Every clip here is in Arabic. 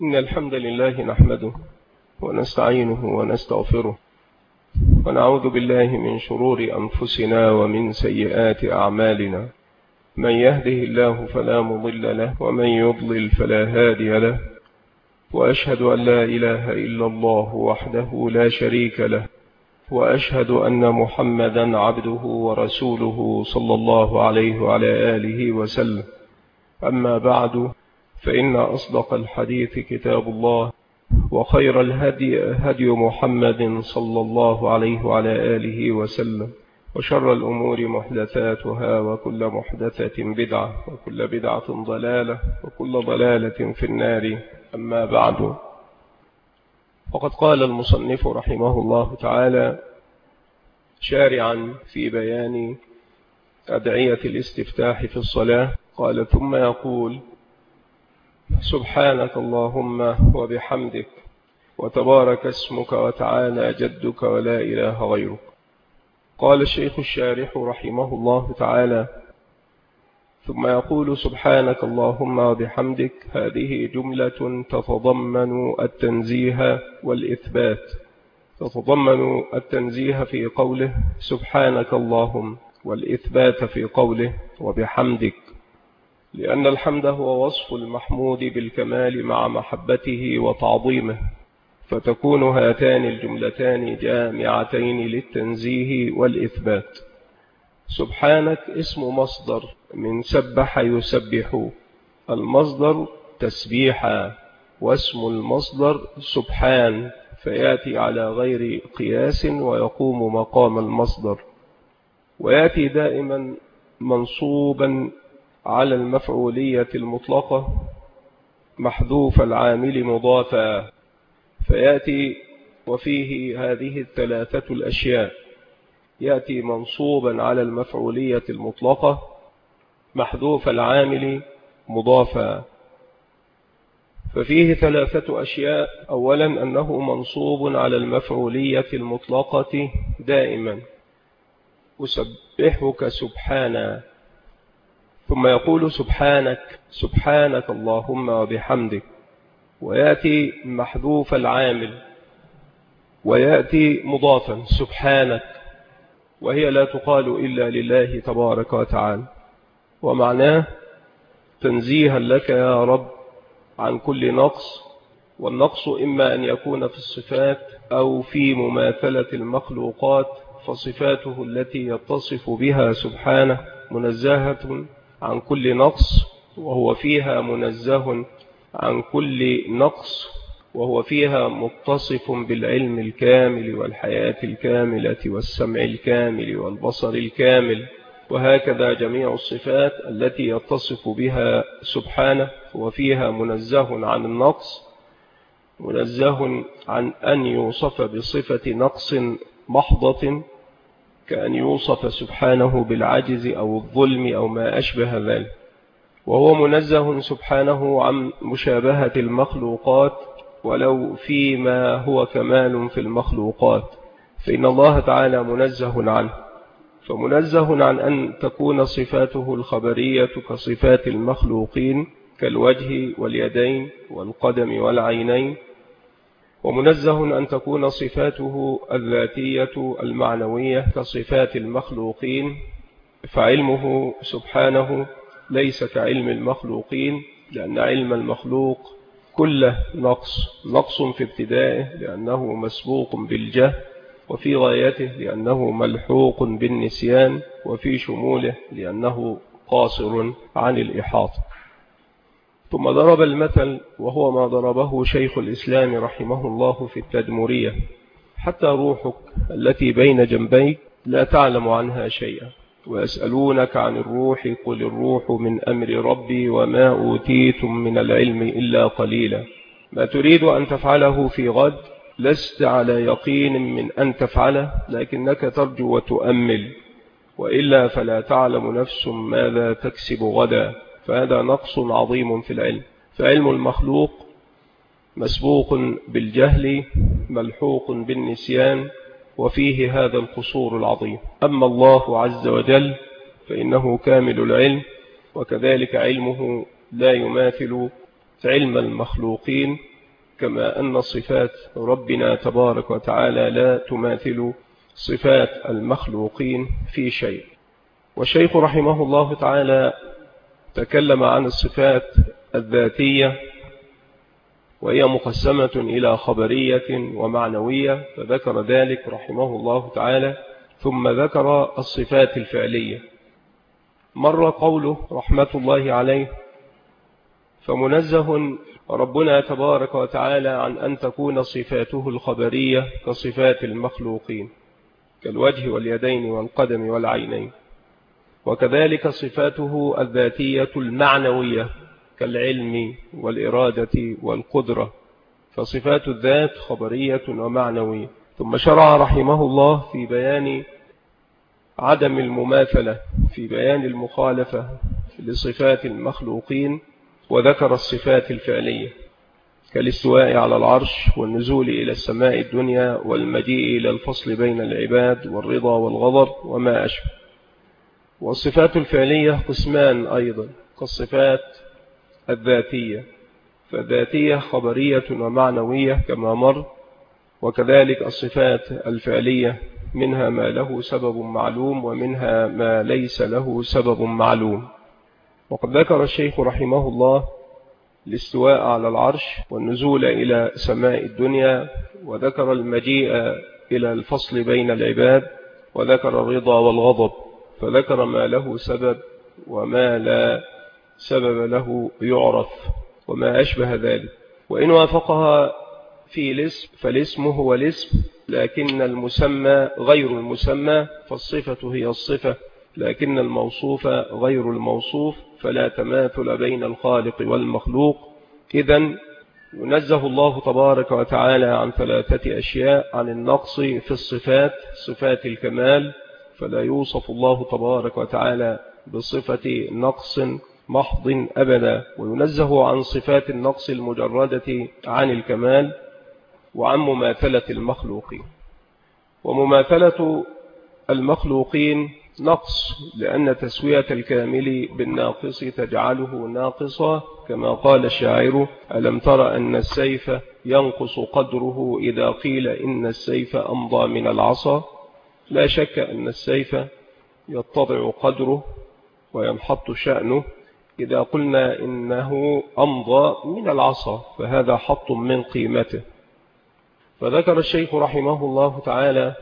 إن الحمد لله نحمده ونستعينه ونستغفره ونعوذ بالله من شرور أنفسنا ومن سيئات أعمالنا. من يهده الله فلا مضل له ومن يضلل فلا هادي له، وأشهد أن لا إله إلا الله وحده لا شريك له، وأشهد أن محمدا عبده ورسوله صلى الله عليه وعلى آله وسلم. أما بعد، فإن أصدق الحديث كتاب الله، وخير الهدي هدي محمد صلى الله عليه وعلى آله وسلم، وشر الأمور محدثاتها، وكل محدثة بدعة، وكل بدعة ضلالة، وكل ضلالة في النار. أما بعد، وقد قال المصنف رحمه الله تعالى شارعا في بيان أدعية الاستفتاح في الصلاة، قال: ثم يقول: سبحانك اللهم وبحمدك، وتبارك اسمك، وتعالى جدك، ولا إله غيرك. قال الشيخ الشارح رحمه الله تعالى: ثم يقول سبحانك اللهم وبحمدك، هذه جملة تتضمن التنزيه والإثبات. تتضمن التنزيه في قوله سبحانك اللهم، والإثبات في قوله وبحمدك، لأن الحمد هو وصف المحمود بالكمال مع محبته وتعظيمه، فتكون هاتان الجملتان جامعتين للتنزيه والإثبات. سبحانك اسم مصدر من سبح يسبح، المصدر تسبيحا، واسم المصدر سبحان، فيأتي على غير قياس ويقوم مقام المصدر، ويأتي دائما منصوبا على المفعولية المطلقة محذوف العامل مضافا، فيأتي وفيه هذه الثلاثة الأشياء: يأتي منصوبا على المفعولية المطلقة محذوف العامل مضافا. ففيه ثلاثة أشياء: أولا أنه منصوب على المفعولية المطلقة دائما، أسبحك سبحانا، ثم يقول سبحانك، سبحانك اللهم وبحمدك، ويأتي محذوف العامل، ويأتي مضافا سبحانك، وهي لا تقال إلا لله تبارك وتعالى، ومعناه تنزيها لك يا رب عن كل نقص، والنقص إما أن يكون في الصفات أو في مماثلة المخلوقات، فصفاته التي يتصف بها سبحانه منزهة عن كل نقص، وهو فيها منزه عن كل نقص، وهو فيها متصف بالعلم الكامل والحياة الكاملة والسمع الكامل والبصر الكامل، وهكذا جميع الصفات التي يتصف بها سبحانه، وفيها منزه عن النقص، منزه عن أن يوصف بصفة نقص محضة، كأن يوصف سبحانه بالعجز أو الظلم أو ما أشبه ذلك. وهو منزه سبحانه عن مشابهة المخلوقات، ولو فيما هو كمال في المخلوقات، فإن الله تعالى منزه عنه، فمنزه عن أن تكون صفاته الخبرية كصفات المخلوقين كالوجه واليدين والقدم والعينين، ومنزه أن تكون صفاته الذاتية المعنوية كصفات المخلوقين، فعلمه سبحانه ليس كعلم المخلوقين، لأن علم المخلوق كله نقص في ابتدائه لأنه مسبوق بالجهل، وفي غايته لأنه ملحوق بالنسيان، وفي شموله لأنه قاصر عن الإحاطة. ثم ضرب المثل، وهو ما ضربه شيخ الإسلام رحمه الله في التدمرية: حتى روحك التي بين جنبيك لا تعلم عنها شيئا، ويسألونك عن الروح، قل الروح من أمر ربي وما أوتيتم من العلم إلا قليلا. ما تريد أن تفعله في غد لست على يقين من أن تفعله، لكنك ترجو وتؤمل، وإلا فلا تعلم نفس ماذا تكسب غدا، فهذا نقص عظيم في العلم. فعلم المخلوق مسبوق بالجهل ملحوق بالنسيان، وفيه هذا القصور العظيم. أما الله عز وجل فإنه كامل العلم، وكذلك علمه لا يماثل علم المخلوقين، كما أن صفات ربنا تبارك وتعالى لا تماثل صفات المخلوقين في شيء. والشيخ رحمه الله تعالى تكلم عن الصفات الذاتية، وهي مقسمة إلى خبرية ومعنوية، فذكر ذلك رحمه الله تعالى، ثم ذكر الصفات الفعلية. مر قوله رحمة الله عليه: فمنزه ربنا تبارك وتعالى عن أن تكون صفاته الخبرية كصفات المخلوقين، كالوجه واليدين والقدم والعينين. وكذلك صفاته الذاتية المعنوية كالعلم والإرادة والقدرة، فصفات الذات خبرية ومعنوية. ثم شرع رحمه الله في بيان عدم المماثلة، في بيان المخالفة لصفات المخلوقين، وذكر الصفات الفعلية كالاستواء على العرش والنزول إلى السماء الدنيا والمجيء إلى الفصل بين العباد والرضا والغضب وما أشبه. والصفات الفعلية قسمان أيضا كالصفات الذاتية، فالذاتية خبرية ومعنوية كما مر. وكذلك الصفات الفعلية منها ما له سبب معلوم ومنها ما ليس له سبب معلوم. وقد ذكر الشيخ رحمه الله الاستواء على العرش والنزول إلى سماء الدنيا، وذكر المجيء إلى الفصل بين العباد، وذكر الرضا والغضب، فذكر ما له سبب وما لا سبب له يعرف وما أشبه ذلك. وإن وافقها في الاسم فالاسم هو الاسم، لكن المسمى غير المسمى، فالصفة هي الصفة لكن الموصوف غير الموصوف، فلا تماثل بين الخالق والمخلوق. إذن ينزه الله تبارك وتعالى عن ثلاثة أشياء: عن النقص في الصفات، صفات الكمال، فلا يوصف الله تبارك وتعالى بصفة نقص محض أبدا، وينزه عن صفات النقص المجردة عن الكمال، وعن مماثلة المخلوقين. ومماثلة المخلوقين نقص، لأن تسوية الكامل بالناقص تجعله ناقصا، كما قال الشاعر: ألم تر أن السيف ينقص قدره إذا قيل إن السيف أمضى من العصا. لا شك أن السيف يتضع قدره وينحط شأنه إذا قلنا إنه أمضى من العصا، فهذا حط من قيمته. فذكر الشيخ رحمه الله تعالى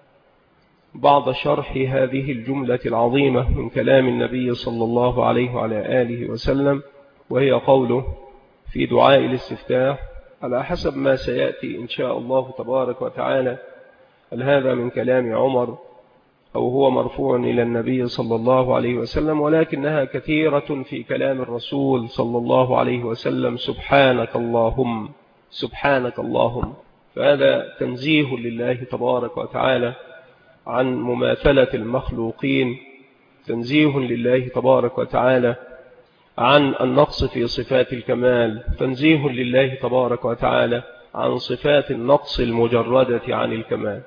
بعض شرح هذه الجملة العظيمة من كلام النبي صلى الله عليه وعلى آله وسلم، وهي قوله في دعاء الاستفتاح على حسب ما سيأتي إن شاء الله تبارك وتعالى. هل هذا من كلام عمر أو هو مرفوع إلى النبي صلى الله عليه وسلم؟ ولكنها كثيرة في كلام الرسول صلى الله عليه وسلم: سبحانك اللهم، سبحانك اللهم. فهذا تنزيه لله تبارك وتعالى عن مماثلة المخلوقين، تنزيه لله تبارك وتعالى عن النقص في صفات الكمال، تنزيه لله تبارك وتعالى عن صفات النقص المجردة عن الكمال.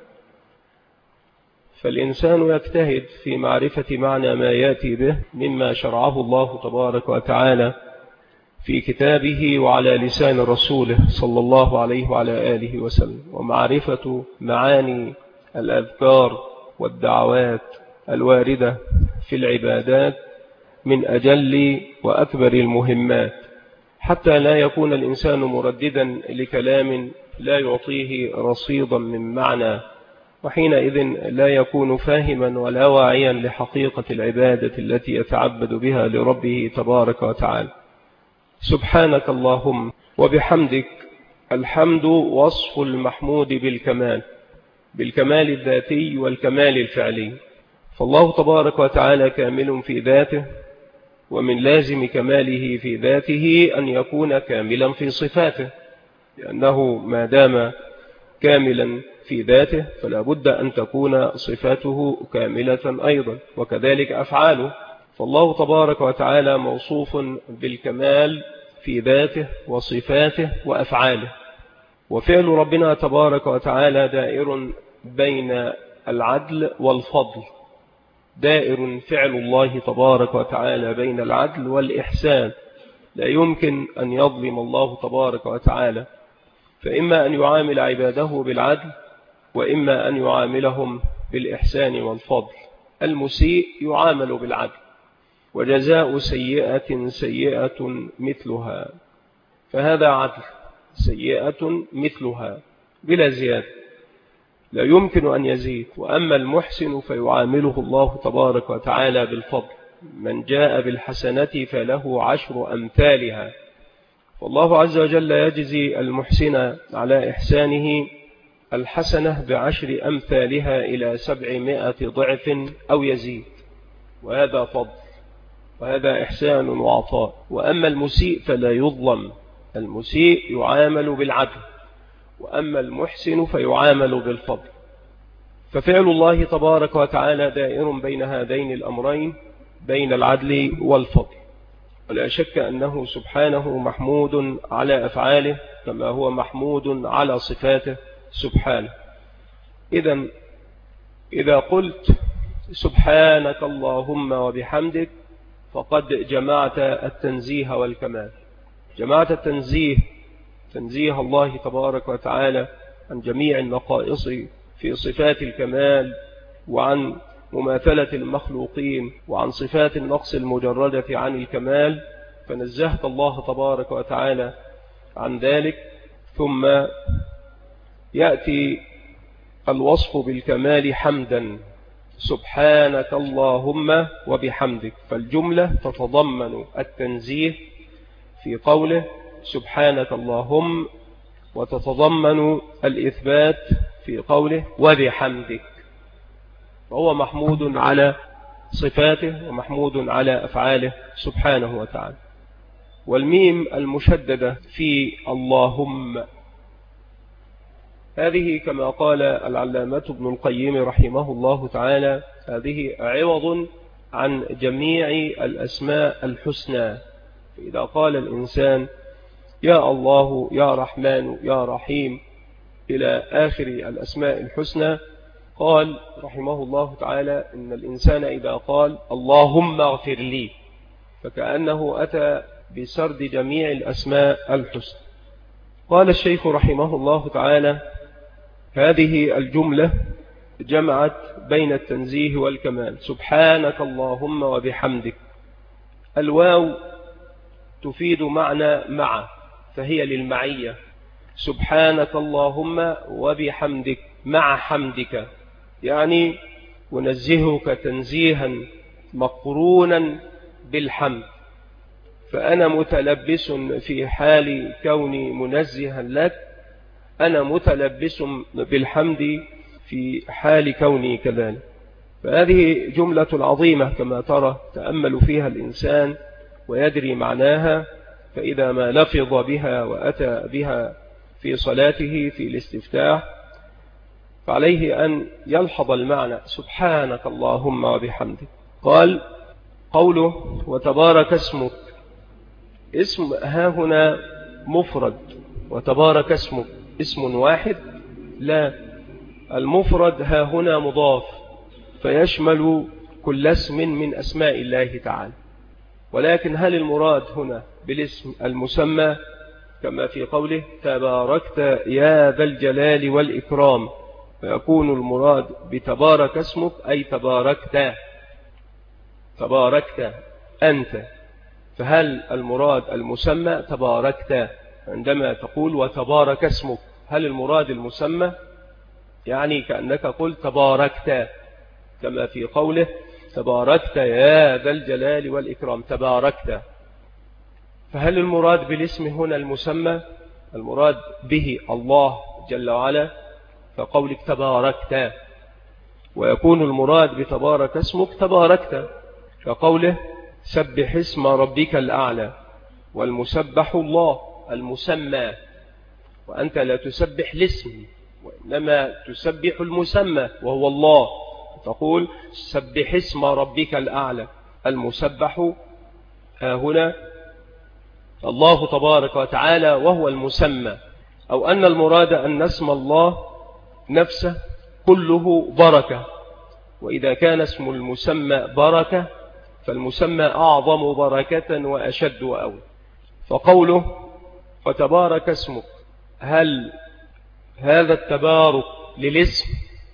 فالإنسان يجتهد في معرفة معنى ما يأتي به مما شرعه الله تبارك وتعالى في كتابه وعلى لسان رسوله صلى الله عليه وعلى آله وسلم، ومعرفة معاني الأذكار والدعوات الواردة في العبادات من أجل وأكبر المهمات، حتى لا يكون الإنسان مرددا لكلام لا يعطيه رصيدا من معنى، وحينئذ لا يكون فاهما ولا واعيا لحقيقة العبادة التي يتعبد بها لربه تبارك وتعالى. سبحانك اللهم وبحمدك. الحمد وصف المحمود بالكمال، بالكمال الذاتي والكمال الفعلي. فالله تبارك وتعالى كامل في ذاته، ومن لازم كماله في ذاته أن يكون كاملا في صفاته، لأنه ما دام كاملا في ذاته فلا بد أن تكون صفاته كاملة أيضا، وكذلك أفعاله. فالله تبارك وتعالى موصوف بالكمال في ذاته وصفاته وأفعاله. وفعل ربنا تبارك وتعالى دائر بين العدل والفضل، دائر فعل الله تبارك وتعالى بين العدل والإحسان. لا يمكن أن يظلم الله تبارك وتعالى فإما أن يعامل عباده بالعدل وإما أن يعاملهم بالإحسان والفضل. المسيء يعامل بالعدل، وجزاء سيئة سيئة مثلها، فهذا عدل، سيئة مثلها بلا زيادة، لا يمكن أن يزيد. وأما المحسن فيعامله الله تبارك وتعالى بالفضل، من جاء بالحسنة فله 10 أمثالها. والله عز وجل يجزي المحسن على إحسانه الحسنة ب10 أمثالها إلى 700 ضعف أو يزيد، وهذا فضل وهذا إحسان وعطاء. وأما المسيء فلا يظلم، المسيء يعامل بالعدل، وأما المحسن فيعامل بالفضل. ففعل الله تبارك وتعالى دائر بين هذين الأمرين، بين العدل والفضل، ولا شك أنه سبحانه محمود على أفعاله كما هو محمود على صفاته سبحانه. إذا قلت سبحانك اللهم وبحمدك فقد جمعت التنزيه والكمال، جمعت التنزيه، تنزيه الله تبارك وتعالى عن جميع النقائص في صفات الكمال، وعن مماثلة المخلوقين، وعن صفات النقص المجردة عن الكمال، فنزهت الله تبارك وتعالى عن ذلك. ثم يأتي الوصف بالكمال حمدا، سبحانك اللهم وبحمدك، فالجملة تتضمن التنزيه في قوله سبحانك اللهم، وتتضمن الإثبات في قوله وبحمدك، وهو محمود على صفاته ومحمود على أفعاله سبحانه وتعالى. والميم المشددة في اللهم هذه كما قال العلامة ابن القيم رحمه الله تعالى هذه عوض عن جميع الأسماء الحسنى. فإذا قال الإنسان يا الله يا رحمن يا رحيم إلى آخر الأسماء الحسنى، قال رحمه الله تعالى إن الإنسان إذا قال اللهم اغفر لي فكأنه أتى بسرد جميع الأسماء الحسنى. قال الشيخ رحمه الله تعالى هذه الجملة جمعت بين التنزيه والكمال، سبحانك اللهم وبحمدك. الواو تفيد معنى مع، فهي للمعية، سبحانك اللهم وبحمدك مع حمدك، يعني ونزهك تنزيها مقرونا بالحمد، فأنا متلبس في حال كوني منزها لك، أنا متلبس بالحمد في حال كوني كذلك. فهذه جملة عظيمة كما ترى، تأمل فيها الإنسان ويدري معناها، فإذا ما لفظ بها وأتى بها في صلاته في الاستفتاح فعليه أن يلحظ المعنى سبحانك اللهم وبحمدك. قال قوله وتبارك اسمك، اسم ها هنا مفرد، وتبارك اسمك اسم واحد؟ لا، المفرد ها هنا مضاف فيشمل كل اسم من أسماء الله تعالى. ولكن هل المراد هنا بالاسم المسمى كما في قوله تباركت يا ذا الجلال والإكرام، فيكون المراد بتبارك اسمك أي تباركت أنت، فهل المراد المسمى تباركت عندما تقول وتبارك اسمك؟ هل المراد المسمى؟ يعني كأنك قلت تباركت كما في قوله تباركت يا ذا الجلال والإكرام، تباركت. فهل المراد بالاسم هنا المسمى؟ المراد به الله جل وعلا، فقولك تباركت، ويكون المراد بتبارك اسمك تباركت كقوله سبح اسم ربك الأعلى، والمسبح الله المسمى، وأنت لا تسبح الاسم وإنما تسبح المسمى وهو الله، تقول سبح اسم ربك الأعلى، المسبح هنا الله تبارك وتعالى وهو المسمى. أو أن المراد أن اسم الله نفسه كله بركة، وإذا كان اسم المسمى بركة فالمسمى أعظم بركة وأشد وأول. فقوله وتبارك اسمك هل هذا التبارك للاسم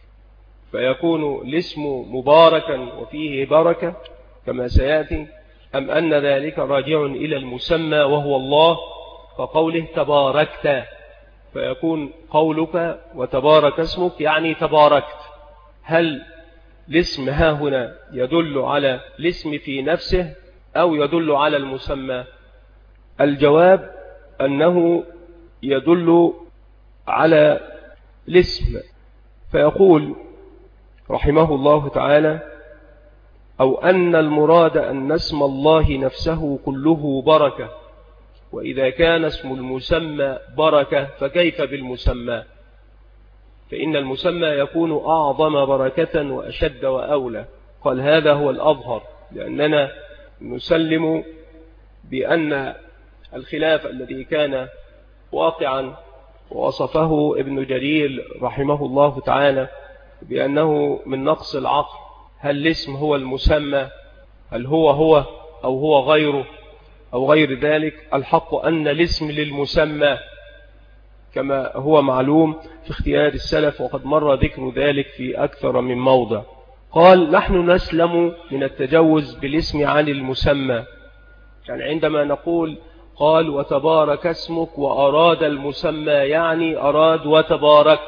فيكون الاسم مباركا وفيه بركة كما سيأتي، أم أن ذلك راجع إلى المسمى وهو الله، فقوله تباركت فيكون قولك وتبارك اسمك يعني تباركت. هل الاسم ها هنا يدل على الاسم في نفسه أو يدل على المسمى؟ الجواب أنه يدل على الاسم. فيقول رحمه الله تعالى: أو أن المراد أن اسم الله نفسه كله بركة، وإذا كان اسم المسمى بركة فكيف بالمسمى؟ فإن المسمى يكون أعظم بركة وأشد وأولى. قال: هذا هو الأظهر، لأننا نسلم بأن الخلاف الذي كان واقعا ووصفه ابن جرير رحمه الله تعالى بأنه من نقص العقل، هل الاسم هو المسمى، هل هو أو هو غيره أو غير ذلك؟ الحق أن الاسم للمسمى كما هو معلوم في اختيار السلف، وقد مر ذكر ذلك في أكثر من موضع. قال: نحن نسلم من التجوز بالاسم عن المسمى، يعني عندما نقول قال وتبارك اسمك وأراد المسمى يعني أراد وتبارك،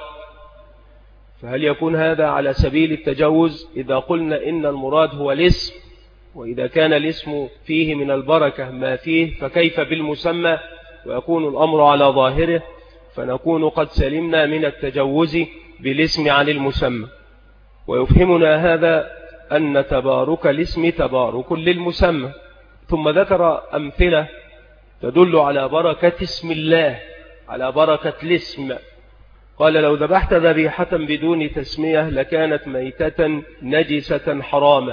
فهل يكون هذا على سبيل التجوز إذا قلنا إن المراد هو الاسم؟ وإذا كان الاسم فيه من البركة ما فيه فكيف بالمسمى؟ ويكون الأمر على ظاهره، فنكون قد سلمنا من التجوز بالاسم عن المسمى. ويفهمنا هذا أن تبارك الاسم تبارك للمسمى. ثم ذكر أمثلة تدل على بركة اسم الله، على بركة الاسم. قال: لو ذبحت ذبيحة بدون تسمية لكانت ميتة نجسة حراما،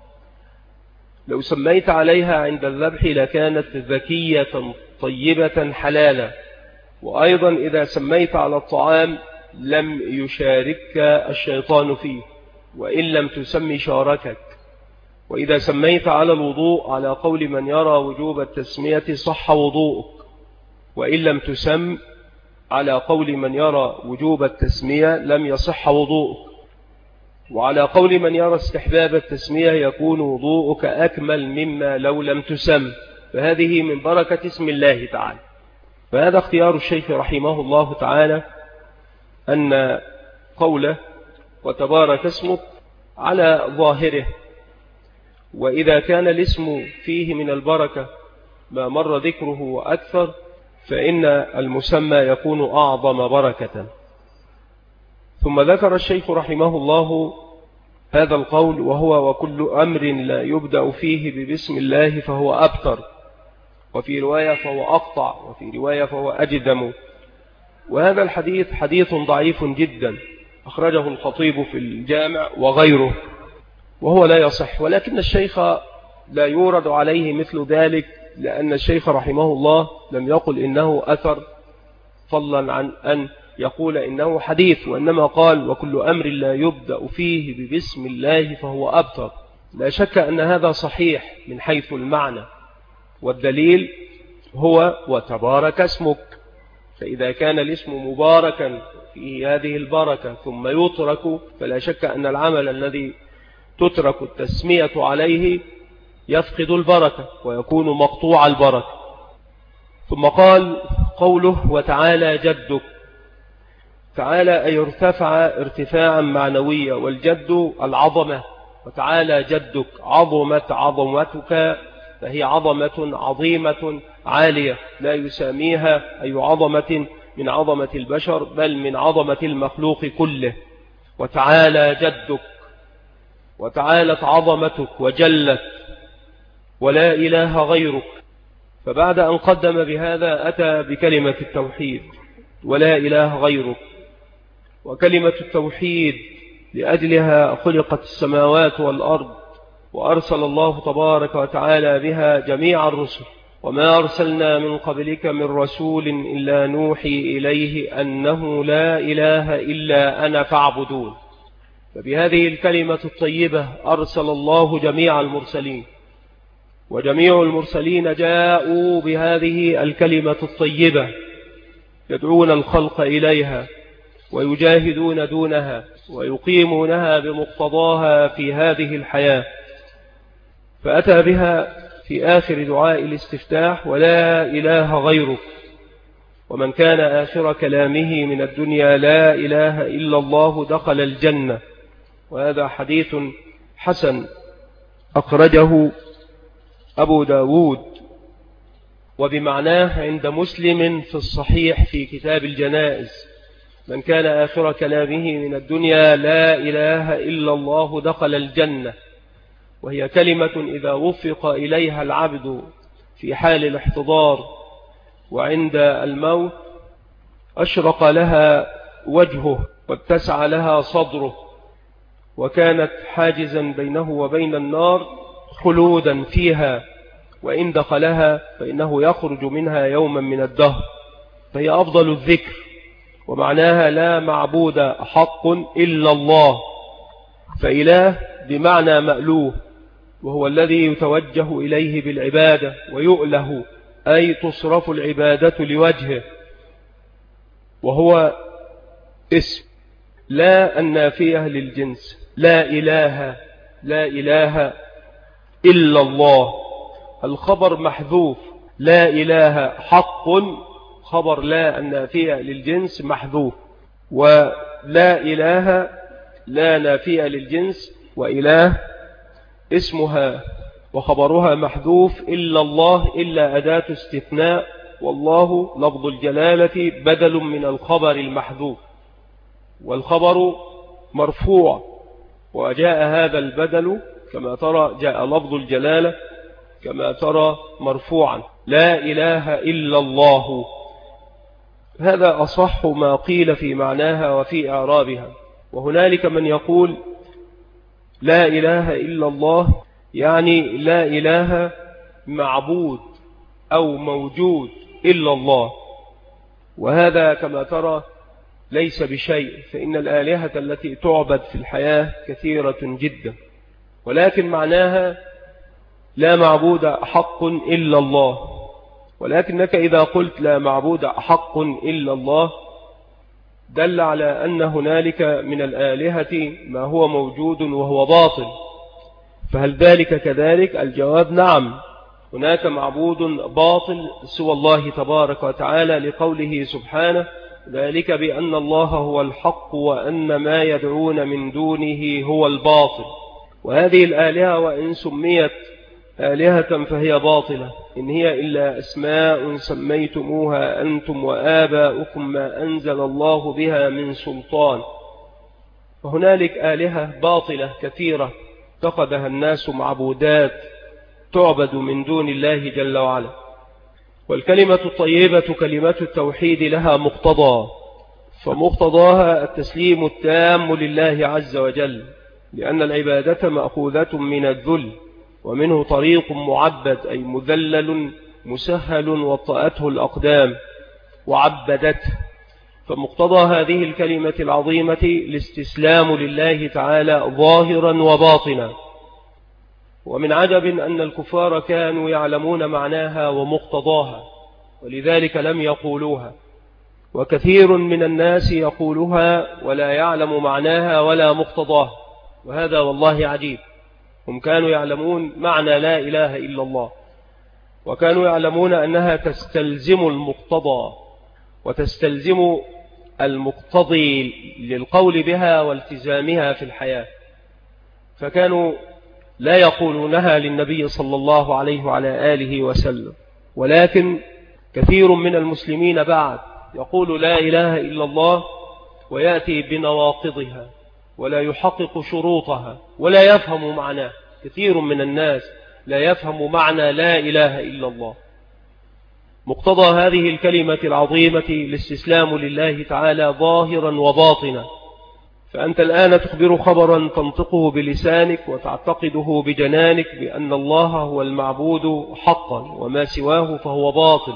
لو سميت عليها عند الذبح لكانت ذكية طيبة حلالا. وأيضا إذا سميت على الطعام لم يشاركك الشيطان فيه، وإن لم تسمي شاركك. وإذا سميت على الوضوء على قول من يرى وجوب التسمية صح وضوءك، وإن لم تسم على قول من يرى وجوب التسمية لم يصح وضوءك. وعلى قول من يرى استحباب التسمية يكون وضوءك أكمل مما لو لم تسم. فهذه من بركة اسم الله تعالى. فهذا اختيار الشيخ رحمه الله تعالى، أن قوله وتبارك اسمك على ظاهره، وإذا كان الاسم فيه من البركة ما مر ذكره وأكثر فإن المسمى يكون أعظم بركة. ثم ذكر الشيخ رحمه الله هذا القول، وهو وكل أمر لا يبدأ فيه ببسم الله فهو أبتر، وفي رواية فهو أقطع، وفي رواية فهو أجدم. وهذا الحديث حديث ضعيف جدا، أخرجه الخطيب في الجامع وغيره، وهو لا يصح. ولكن الشيخ لا يورد عليه مثل ذلك، لأن الشيخ رحمه الله لم يقل إنه أثر فضلا عن أن يقول إنه حديث، وإنما قال وكل أمر لا يبدأ فيه ببسم الله فهو أبتر. لا شك أن هذا صحيح من حيث المعنى، والدليل هو وتبارك اسمك. فإذا كان الاسم مباركا في هذه البركة ثم يترك، فلا شك أن العمل الذي تترك التسمية عليه يفقد البركة ويكون مقطوع البركة. ثم قال قوله وتعالى جدك، تعالى أي ارتفع ارتفاعا معنويا، والجد العظمة، وتعالى جدك عظمت عظمتك، فهي عظمة عظيمة عالية لا يساميها أي عظمة من عظمة البشر بل من عظمة المخلوق كله. وتعالى جدك، وتعالت عظمتك وجلت ولا إله غيرك. فبعد أن قدم بهذا أتى بكلمة التوحيد ولا إله غيرك. وكلمة التوحيد لأجلها خلقت السماوات والأرض، وأرسل الله تبارك وتعالى بها جميع الرسل، وما أرسلنا من قبلك من رسول إلا نوحي إليه أنه لا إله إلا أنا فاعبدون. فبهذه الكلمة الطيبة أرسل الله جميع المرسلين، وجميع المرسلين جاءوا بهذه الكلمة الطيبة يدعون الخلق إليها ويجاهدون دونها ويقيمونها بمقتضاها في هذه الحياة. فأتى بها في آخر دعاء الاستفتاح: ولا إله غيرك. ومن كان آخر كلامه من الدنيا لا إله إلا الله دخل الجنة. وهذا حديث حسن أخرجه أبو داود، وبمعناه عند مسلم في الصحيح في كتاب الجنائز: من كان آخر كلامه من الدنيا لا إله إلا الله دخل الجنة. وهي كلمة إذا وفق إليها العبد في حال الاحتضار وعند الموت أشرق لها وجهه واتسع لها صدره، وكانت حاجزا بينه وبين النار خلودا فيها، وإن دخلها فإنه يخرج منها يوما من الدهر. فهي أفضل الذكر، ومعناها لا معبود حق إلا الله. فإله بمعنى مألوه، وهو الذي يتوجه إليه بالعبادة ويؤله، أي تصرف العبادة لوجهه. وهو اسم لا النافية للجنس: لا إله، لا إله إلا الله. الخبر محذوف: لا إله حق، خبر لا النافية للجنس محذوف. ولا إله لا نافية للجنس، وإله اسمها وخبرها محذوف. إلا الله إلا أداة استثناء، والله لفظ الجلالة بدل من الخبر المحذوف، والخبر مرفوع. وجاء هذا البدل كما ترى، جاء لفظ الجلالة كما ترى مرفوعا: لا إله إلا الله. هذا أصح ما قيل في معناها وفي إعرابها. وهنالك من يقول لا إله إلا الله يعني لا إله معبود أو موجود إلا الله، وهذا كما ترى ليس بشيء، فإن الآلهة التي تعبد في الحياة كثيرة جدا، ولكن معناها لا معبود حق إلا الله. ولكنك إذا قلت لا معبود حق إلا الله دل على أن هنالك من الآلهة ما هو موجود وهو باطل. فهل ذلك كذلك؟ الجواب نعم، هناك معبود باطل سوى الله تبارك وتعالى، لقوله سبحانه: ذلك بأن الله هو الحق وأن ما يدعون من دونه هو الباطل. وهذه الآلهة وإن سميت آلهة فهي باطلة، إن هي إلا أسماء سميتموها أنتم وآباؤكم ما أنزل الله بها من سلطان. وهنالك آلهة باطلة كثيرة اتخذها الناس معبودات تعبد من دون الله جل وعلا. والكلمة الطيبة كلمة التوحيد لها مقتضى، فمقتضاها التسليم التام لله عز وجل، لأن العبادة مأخوذة من الذل، ومنه طريق معبد أي مذلل مسهل وطأته الأقدام وعبدته. فمقتضى هذه الكلمة العظيمة الاستسلام لله تعالى ظاهرا وباطنا. ومن عجب أن الكفار كانوا يعلمون معناها ومقتضاها، ولذلك لم يقولوها. وكثير من الناس يقولها ولا يعلم معناها ولا مقتضاها، وهذا والله عجيب. هم كانوا يعلمون معنى لا إله إلا الله، وكانوا يعلمون أنها تستلزم المقتضى وتستلزم المقتضي للقول بها والتزامها في الحياة، فكانوا لا يقولونها للنبي صلى الله عليه وعلى آله وسلم. ولكن كثير من المسلمين بعد يقول لا إله إلا الله ويأتي بنواقضها ولا يحقق شروطها ولا يفهم معناه. كثير من الناس لا يفهم معنى لا إله إلا الله. مقتضى هذه الكلمة العظيمة الاستسلام لله تعالى ظاهرا وباطنا. فأنت الآن تخبر خبرا تنطقه بلسانك وتعتقده بجنانك بأن الله هو المعبود حقا وما سواه فهو باطل.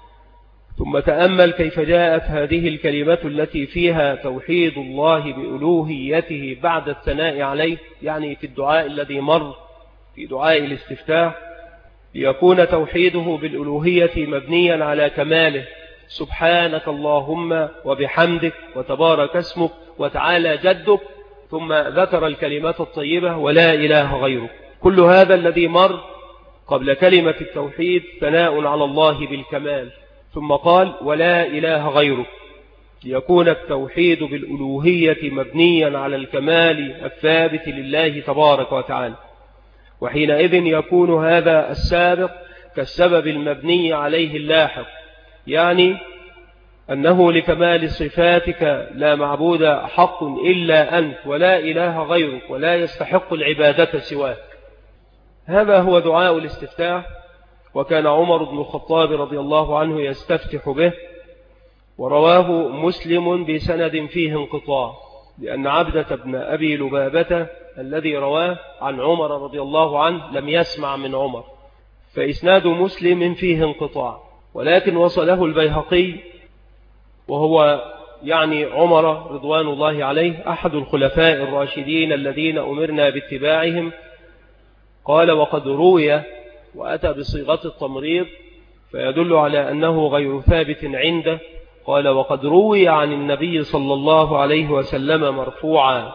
ثم تأمل كيف جاءت هذه الكلمة التي فيها توحيد الله بألوهيته بعد الثناء عليه، يعني في الدعاء الذي مر في دعاء الاستفتاح، ليكون توحيده بالألوهية مبنيا على كماله سبحانك اللهم وبحمدك وتبارك اسمك وتعالى جدك، ثم ذكر الكلمات الطيبة ولا إله غيرك. كل هذا الذي مر قبل كلمة التوحيد ثناء على الله بالكمال، ثم قال ولا إله غيرك، ليكون التوحيد بالألوهية مبنيا على الكمال الثابت لله تبارك وتعالى، وحينئذ يكون هذا السابق كالسبب المبني عليه اللاحق، يعني أنه لكمال صفاتك لا معبود حق إلا أنت ولا إله غيرك ولا يستحق العبادة سواك. هذا هو دعاء الاستفتاح، وكان عمر بن الخطاب رضي الله عنه يستفتح به، ورواه مسلم بسند فيه انقطاع، لأن عبدة بن أبي لبابة الذي رواه عن عمر رضي الله عنه لم يسمع من عمر، فإسناد مسلم فيه انقطاع، ولكن وصله البيهقي، وهو يعني عمر رضوان الله عليه أحد الخلفاء الراشدين الذين أمرنا باتباعهم. قال وقد روي، وأتى بصيغة التمريض فيدل على أنه غير ثابت عنده. قال وقد روي عن النبي صلى الله عليه وسلم مرفوعا.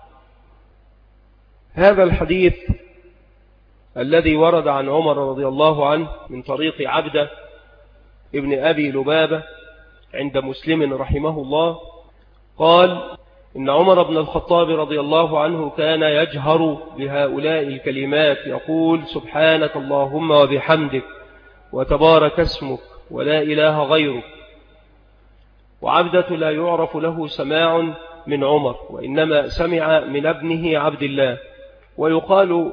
هذا الحديث الذي ورد عن عمر رضي الله عنه من طريق عبدة ابن أبي لبابة عند مسلم رحمه الله، قال إن عمر بن الخطاب رضي الله عنه كان يجهر بهؤلاء الكلمات، يقول سبحانك اللهم وبحمدك وتبارك اسمك ولا إله غيرك. وعبدة لا يعرف له سماع من عمر، وإنما سمع من ابنه عبد الله. ويقال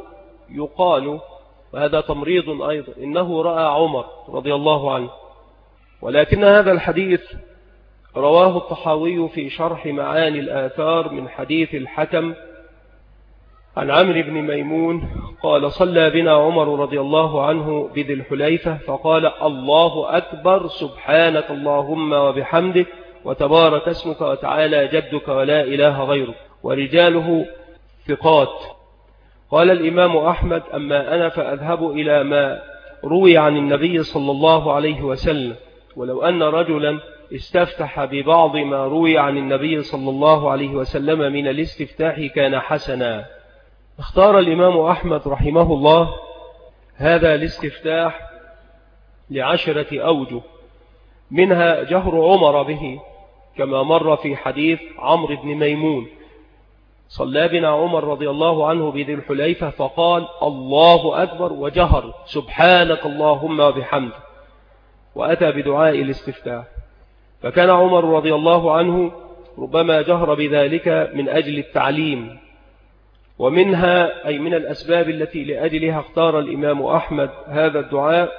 وهذا تمريض أيضا إنه رأى عمر رضي الله عنه، ولكن هذا الحديث رواه الطحاوي في شرح معاني الآثار من حديث الحكم عن عمرو بن ميمون قال صلى بنا عمر رضي الله عنه بذي الحليفة فقال الله أكبر سبحانك اللهم وبحمدك وتبارك اسمك وتعالى جدك ولا إله غيرك، ورجاله ثقات. قال الإمام أحمد أما أنا فأذهب إلى ما روي عن النبي صلى الله عليه وسلم، ولو أن رجلا استفتح ببعض ما روي عن النبي صلى الله عليه وسلم من الاستفتاح كان حسنا. اختار الإمام أحمد رحمه الله هذا الاستفتاح ل10 أوجه، منها جهر عمر به كما مر في حديث عمرو بن ميمون، صلى بنا عمر رضي الله عنه بذي الحليفة فقال الله أكبر وجهر سبحانك اللهم وبحمدك، وأتى بدعاء الاستفتاح. فكان عمر رضي الله عنه ربما جهر بذلك من أجل التعليم، ومنها أي من الأسباب التي لأجلها اختار الإمام أحمد هذا الدعاء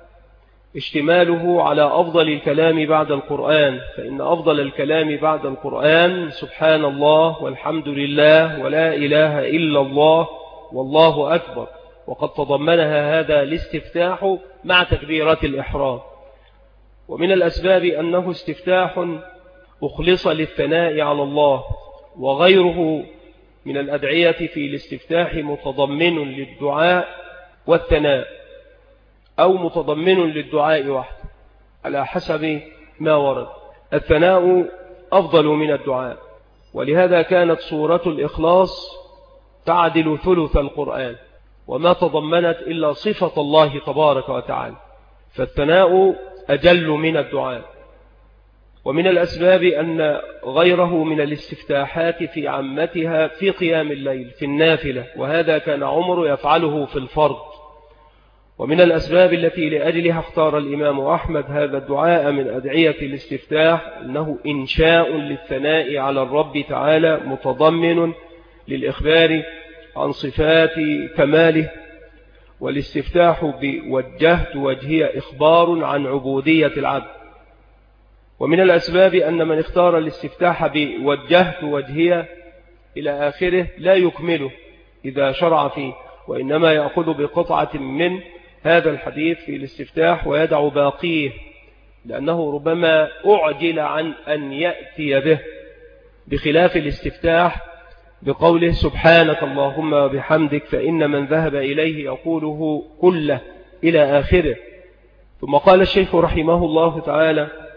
اشتماله على أفضل الكلام بعد القرآن، فإن أفضل الكلام بعد القرآن سبحان الله والحمد لله ولا إله إلا الله والله أكبر، وقد تضمنها هذا الاستفتاح مع تكبيرات الإحرام. ومن الأسباب أنه استفتاح أخلص للثناء على الله، وغيره من الأدعية في الاستفتاح متضمن للدعاء والثناء، أو متضمن للدعاء وحده على حسب ما ورد. الثناء أفضل من الدعاء، ولهذا كانت سورة الإخلاص تعدل ثلث القرآن، وما تضمنت إلا صفة الله تبارك وتعالى، فالثناء أجل من الدعاء. ومن الأسباب أن غيره من الاستفتاحات في عامتها في قيام الليل في النافلة، وهذا كان عمر يفعله في الفرض. ومن الأسباب التي لأجلها اختار الإمام أحمد هذا الدعاء من أدعية الاستفتاح أنه إنشاء للثناء على الرب تعالى متضمن للإخبار عن صفات كماله، والاستفتاح بوجهت وجهي إخبار عن عبودية العبد. ومن الأسباب أن من اختار الاستفتاح بوجهت وجهي إلى آخره لا يكمله إذا شرع فيه، وإنما يأخذ بقطعة من هذا الحديث في الاستفتاح ويدع باقيه، لأنه ربما أعجل عن أن يأتي به، بخلاف الاستفتاح بقوله سبحانك اللهم وبحمدك فإن من ذهب إليه يقوله كله إلى آخره. ثم قال الشيخ رحمه الله تعالى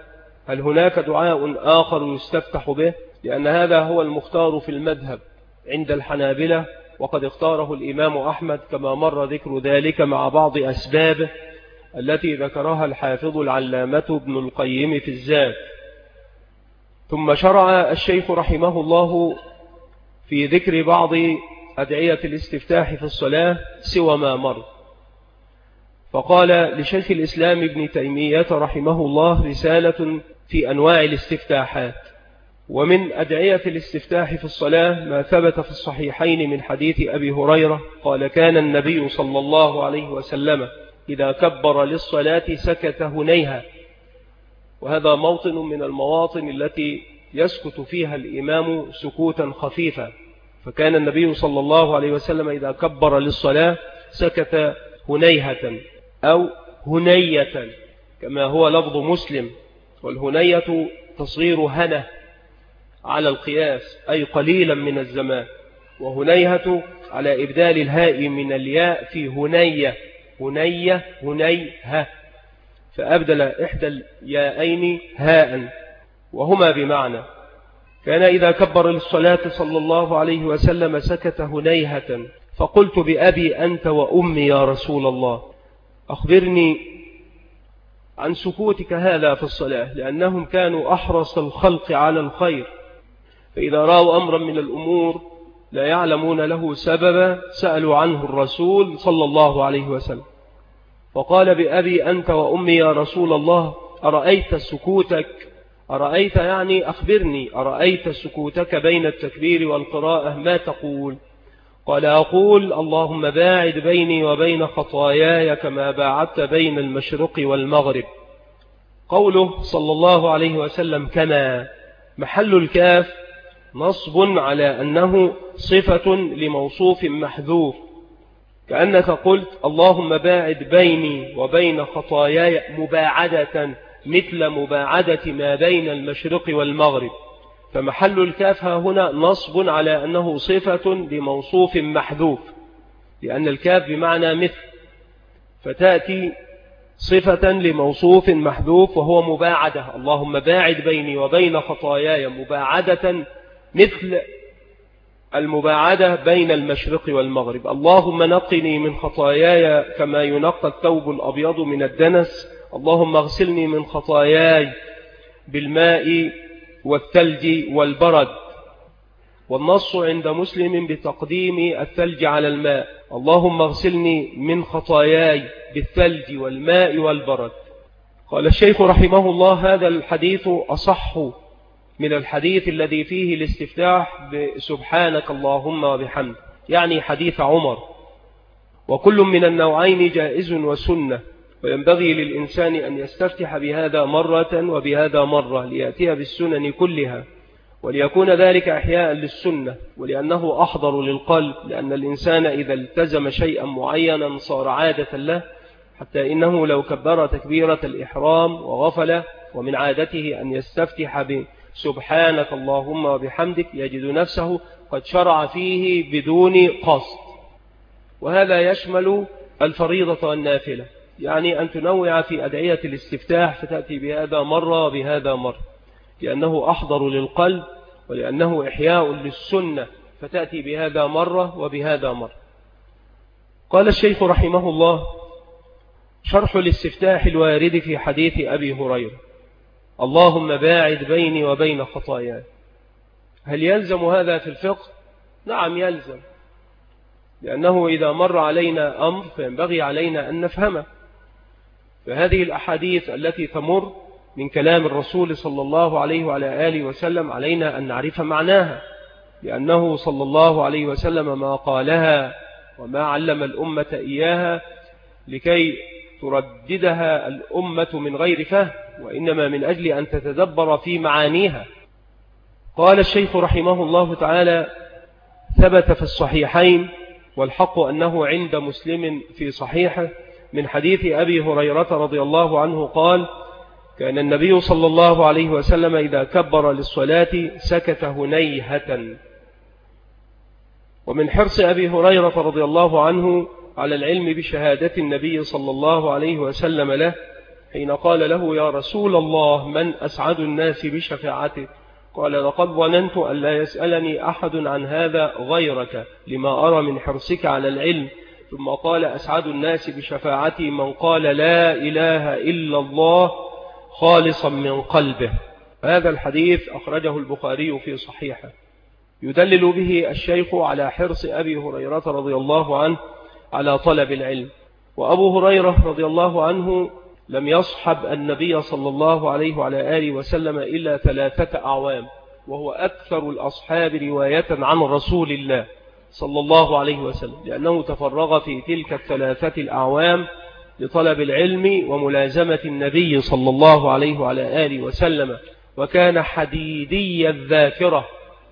هل هناك دعاء آخر يستفتح به؟ لأن هذا هو المختار في المذهب عند الحنابلة، وقد اختاره الإمام أحمد كما مر ذكر ذلك مع بعض أسبابه التي ذكرها الحافظ العلامة ابن القيم في الزاد. ثم شرع الشيخ رحمه الله في ذكر بعض أدعية الاستفتاح في الصلاة سوى ما مر، فقال لشيخ الإسلام ابن تيمية رحمه الله رسالة في أنواع الاستفتاحات. ومن أدعية الاستفتاح في الصلاة ما ثبت في الصحيحين من حديث أبي هريرة قال: كان النبي صلى الله عليه وسلم إذا كبر للصلاة سكت هنيها. وهذا موطن من المواطن التي يسكت فيها الإمام سكوتا خفيفا، فكان النبي صلى الله عليه وسلم إذا كبر للصلاة سكت هنيهة أو هنية كما هو لفظ مسلم، والهنية تصغير هنة على القياس أي قليلا من الزمان، وهنيهة على إبدال الهاء من الياء في هنية هنية هنيها، فأبدل إحدى الياءين هاء وهما بمعنى. كان إذا كبر للصلاة صلى الله عليه وسلم سكت هنيهة، فقلت بأبي أنت وأمي يا رسول الله أخبرني عن سكوتك هذا في الصلاة، لأنهم كانوا أحرص الخلق على الخير، فإذا رأوا أمرا من الأمور لا يعلمون له سببا سألوا عنه الرسول صلى الله عليه وسلم. فقال بأبي أنت وأمي يا رسول الله أرأيت سكوتك، أرأيت يعني أخبرني، أرأيت سكوتك بين التكبير والقراءة ما تقول؟ قال أقول اللهم باعد بيني وبين خطاياي كما باعدت بين المشرق والمغرب. قوله صلى الله عليه وسلم كما، محل الكاف نصب على أنه صفة لموصوف محذوف، كأنك قلت اللهم باعد بيني وبين خطاياي مباعدة مثل مباعدة ما بين المشرق والمغرب، فمحل الكاف هنا نصب على أنه صفة لموصوف محذوف، لأن الكاف بمعنى مثل، فتأتي صفة لموصوف محذوف وهو مباعدة، اللهم باعد بيني وبين خطاياي مباعدة مثل المباعدة بين المشرق والمغرب. اللهم نقني من خطاياي كما ينقى الثوب الأبيض من الدنس، اللهم اغسلني من خطاياي بالماء والثلج والبرد. والنص عند مسلم بتقديم الثلج على الماء، اللهم اغسلني من خطاياي بالثلج والماء والبرد. قال الشيخ رحمه الله هذا الحديث أصح من الحديث الذي فيه الاستفتاح بسبحانك اللهم وبحمد، يعني حديث عمر، وكل من النوعين جائز وسنة، وينبغي للإنسان أن يستفتح بهذا مرة وبهذا مرة ليأتي بالسنن كلها، وليكون ذلك إحياء للسنة، ولأنه أحضر للقلب، لأن الإنسان إذا التزم شيئا معينا صار عادة له، حتى إنه لو كبر تكبيرة الإحرام وغفل ومن عادته أن يستفتح بسبحانك اللهم وبحمدك يجد نفسه قد شرع فيه بدون قصد. وهذا يشمل الفريضة والنافلة، يعني أن تنوع في أدعية الاستفتاح فتأتي بهذا مرة وبهذا مرة، لأنه أحضر للقلب ولأنه إحياء للسنة، فتأتي بهذا مرة وبهذا مرة. قال الشيخ رحمه الله شرح الاستفتاح الوارد في حديث أبي هريرة اللهم باعد بيني وبين خطاياي. هل يلزم هذا في الفقه؟ نعم يلزم، لأنه إذا مر علينا أمر فينبغي علينا أن نفهمه، فهذه الأحاديث التي تمر من كلام الرسول صلى الله عليه وعلى آله وسلم علينا أن نعرف معناها، لأنه صلى الله عليه وسلم ما قالها وما علم الأمة إياها لكي ترددها الأمة من غير فهم، وإنما من أجل أن تتدبر في معانيها. قال الشيخ رحمه الله تعالى ثبت في الصحيحين، والحق أنه عند مسلم في صحيحه، من حديث أبي هريرة رضي الله عنه قال كان النبي صلى الله عليه وسلم إذا كبر للصلاة سكت هنيهة. ومن حرص أبي هريرة رضي الله عنه على العلم بشهادة النبي صلى الله عليه وسلم له حين قال له يا رسول الله من أسعد الناس بشفاعته؟ قال لقد ظننت أن لا يسألني أحد عن هذا غيرك لما أرى من حرصك على العلم. ثم قال أسعد الناس بشفاعتي من قال لا إله إلا الله خالصا من قلبه. هذا الحديث أخرجه البخاري في صحيحه، يدلل به الشيخ على حرص أبي هريرة رضي الله عنه على طلب العلم. وأبو هريرة رضي الله عنه لم يصحب النبي صلى الله عليه وعلى آله وسلم إلا 3 أعوام، وهو أكثر الأصحاب رواية عن رسول الله صلى الله عليه وسلم، لأنه تفرغ في تلك 3 الأعوام لطلب العلم وملازمة النبي صلى الله عليه وعلى آله وسلم. وكان حديدي الذاكرة،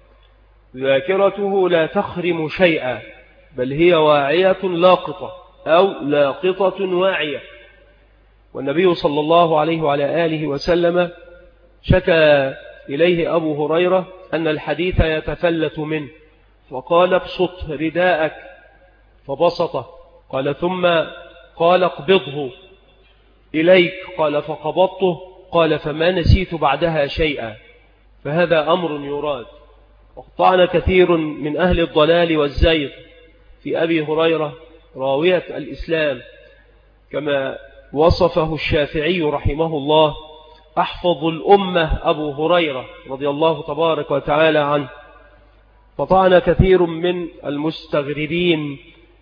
ذاكرته لا تخرم شيئا، بل هي واعية لاقطة أو لاقطة واعية. والنبي صلى الله عليه وعلى آله وسلم شكى إليه أبو هريرة أن الحديث يتفلت منه، فقال ابسط رداءك، فبسطه. قال ثم قال اقبضه إليك، قال فقبضته. قال فما نسيت بعدها شيئا. فهذا أمر يراد. وقطعنا كثير من أهل الضلال والزيغ في أبي هريرة راوية الإسلام، كما وصفه الشافعي رحمه الله أحفظ الأمة أبو هريرة رضي الله تبارك وتعالى عنه. فطعن كثير من المستغربين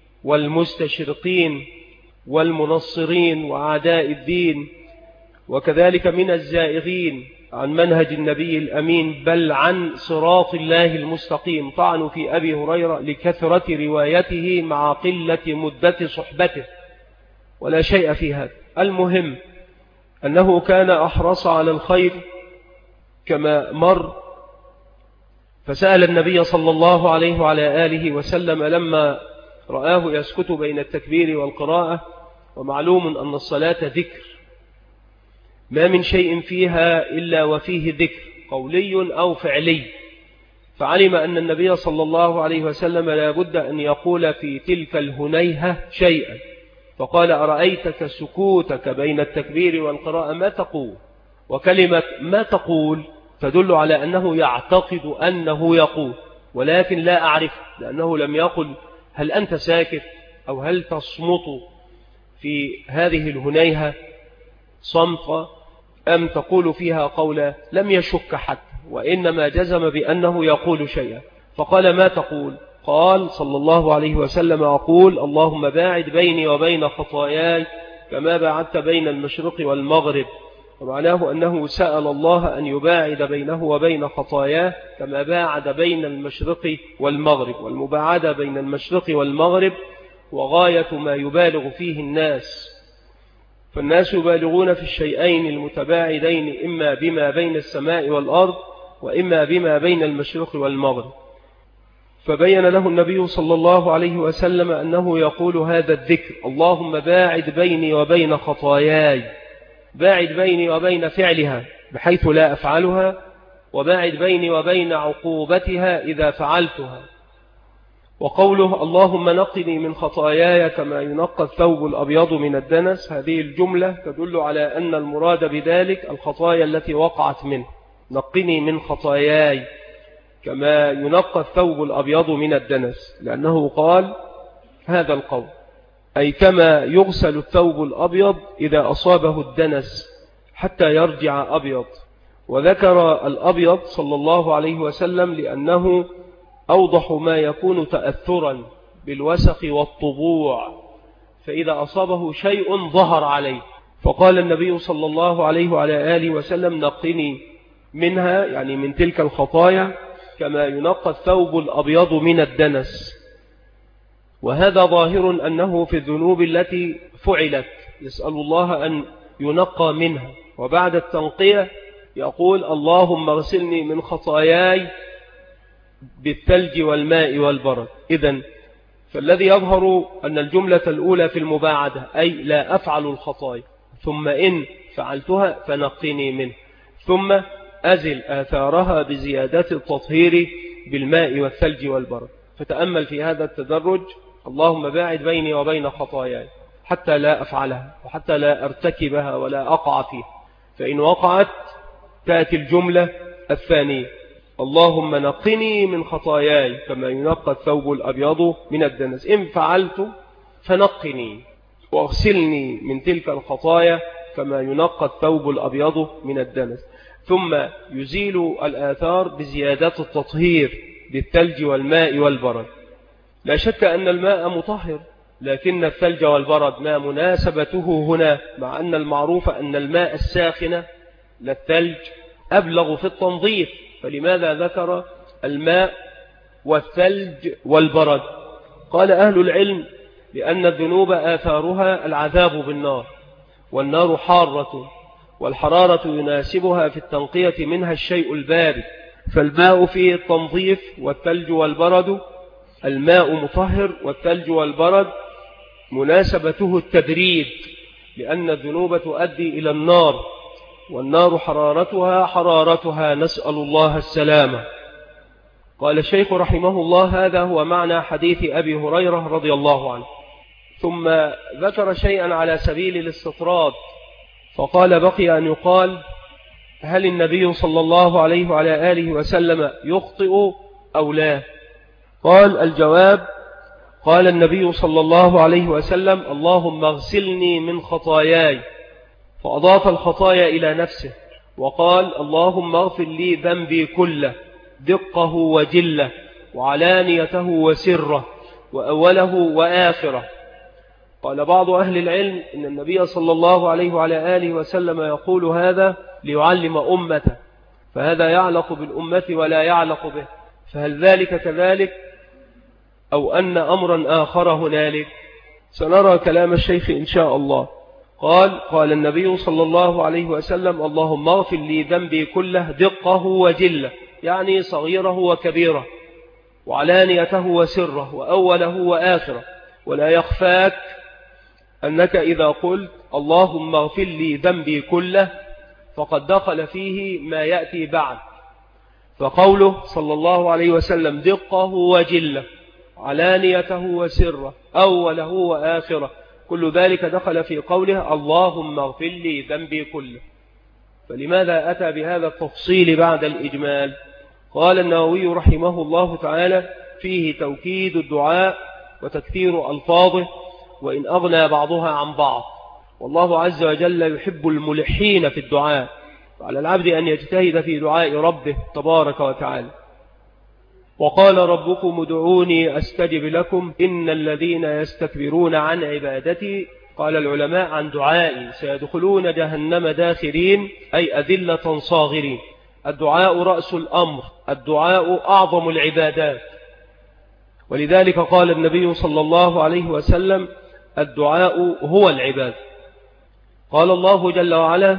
والمستشرقين والمنصرين وأعداء الدين، وكذلك من الزائغين عن منهج النبي الأمين بل عن صراط الله المستقيم، طعنوا في أبي هريرة لكثرة روايته مع قلة مدة صحبته، ولا شيء في هذا. المهم أنه كان أحرص على الخير كما مر، فسأل النبي صلى الله عليه وعلى آله وسلم لما رآه يسكت بين التكبير والقراءة، ومعلوم أن الصلاة ذكر، ما من شيء فيها إلا وفيه ذكر قولي أو فعلي، فعلم أن النبي صلى الله عليه وسلم لا بد أن يقول في تلك الهنيهة شيئا، فقال أرأيتك سكوتك بين التكبير والقراءة ما تقول؟ وكلمة ما تقول تدل على أنه يعتقد أنه يقول، ولكن لا أعرف، لأنه لم يقل هل أنت ساكت أو هل تصمت في هذه الهنيهة صمت أم تقول فيها قولا، لم يشك حتى، وإنما جزم بأنه يقول شيئا. فقال ما تقول؟ قال صلى الله عليه وسلم أقول اللهم باعد بيني وبين خطاياي كما باعدت بين المشرق والمغرب. ومعناه أنه سأل الله أن يباعد بينه وبين خطاياه كما باعد بين المشرق والمغرب، والمباعدة بين المشرق والمغرب وغاية ما يبالغ فيه الناس، فالناس يبالغون في الشيئين المتباعدين إما بما بين السماء والأرض وإما بما بين المشرق والمغرب. فبين له النبي صلى الله عليه وسلم أنه يقول هذا الذكر اللهم باعد بيني وبين خطاياي، باعد بيني وبين فعلها بحيث لا أفعلها، وباعد بيني وبين عقوبتها إذا فعلتها. وقوله اللهم نقني من خطاياي كما ينقى الثوب الأبيض من الدنس، هذه الجملة تدل على أن المراد بذلك الخطايا التي وقعت منه، نقني من خطاياي كما ينقى الثوب الأبيض من الدنس، لأنه قال هذا القول أي كما يغسل الثوب الأبيض إذا أصابه الدنس حتى يرجع أبيض. وذكر الأبيض صلى الله عليه وسلم لأنه أوضح ما يكون تأثرا بالوسخ والطبوع، فإذا أصابه شيء ظهر عليه، فقال النبي صلى الله عليه وعلى آله وسلم نقني منها، يعني من تلك الخطايا كما ينقى الثوب الأبيض من الدنس. وهذا ظاهر أنه في الذنوب التي فعلت يسأل الله أن ينقى منها، وبعد التنقية يقول اللهم اغسلني من خطاياي بالثلج والماء والبرد. إذن فالذي يظهر أن الجملة الأولى في المباعدة أي لا أفعل الخطايا، ثم إن فعلتها فنقني منه، ثم أزل آثارها بزيادة التطهير بالماء والثلج والبرد. فتأمل في هذا التدرج اللهم باعد بيني وبين خطاياي حتى لا أفعلها وحتى لا أرتكبها ولا أقع فيها. فإن وقعت تأتي الجملة الثانية: اللهم نقني من خطاياي كما ينقى الثوب الأبيض من الدنس. إن فعلت فنقني واغسلني من تلك الخطايا كما ينقى الثوب الأبيض من الدنس. ثم يزيل الآثار بزيادات التطهير بالثلج والماء والبرد. لا شك أن الماء مطهر، لكن الثلج والبرد ما مناسبته هنا، مع أن المعروف أن الماء الساخن للثلج أبلغ في التنظيف، فلماذا ذكر الماء والثلج والبرد؟ قال أهل العلم: لأن الذنوب آثارها العذاب بالنار، والنار حارة، والحرارة يناسبها في التنقية منها الشيء البارد، فالماء فيه التنظيف والثلج والبرد. الماء مطهر والثلج والبرد مناسبته التبريد، لأن الذنوب تؤدي إلى النار، والنار حرارتها نسأل الله السلامة. قال الشيخ رحمه الله: هذا هو معنى حديث أبي هريرة رضي الله عنه. ثم ذكر شيئا على سبيل الاستطراد، فقال: بقي أن يقال: هل النبي صلى الله عليه وعلى آله وسلم يخطئ أو لا؟ قال: الجواب: قال النبي صلى الله عليه وسلم: اللهم اغسلني من خطاياي، فأضاف الخطايا إلى نفسه وقال: اللهم اغفر لي ذنبي كله، دقه وجله، وعلانيته وسره، وأوله وآخره. قال بعض أهل العلم إن النبي صلى الله عليه وعلى آله وسلم يقول هذا ليعلم أمته، فهذا يعلق بالأمة ولا يعلق به. فهل ذلك كذلك أو أن أمرا آخر هنالك؟ سنرى كلام الشيخ إن شاء الله. قال النبي صلى الله عليه وسلم: اللهم اغفر لي ذنبي كله، دقه وجله، يعني صغيره وكبيره، وعلانيته وسره، وأوله وآخره. ولا يخفاك أنك إذا قلت اللهم اغفر لي ذنبي كله فقد دخل فيه ما يأتي بعد. فقوله صلى الله عليه وسلم دقه وجله، علانيته وسره، أوله وآخره، كل ذلك دخل في قوله اللهم اغفر لي ذنبي كله. فلماذا أتى بهذا التفصيل بعد الإجمال؟ قال النووي رحمه الله تعالى: فيه توكيد الدعاء وتكثير ألفاظه، وإن أغنى بعضها عن بعض، والله عز وجل يحب الملحين في الدعاء، وعلى العبد أن يجتهد في دعاء ربه تبارك وتعالى. وقال ربكم ادعوني أستجب لكم إن الذين يستكبرون عن عبادتي، قال العلماء عن دعائي، سيدخلون جهنم داخرين، أي أذلة صاغرين. الدعاء رأس الأمر، الدعاء أعظم العبادات، ولذلك قال النبي صلى الله عليه وسلم: الدعاء هو العباد. قال الله جل وعلا: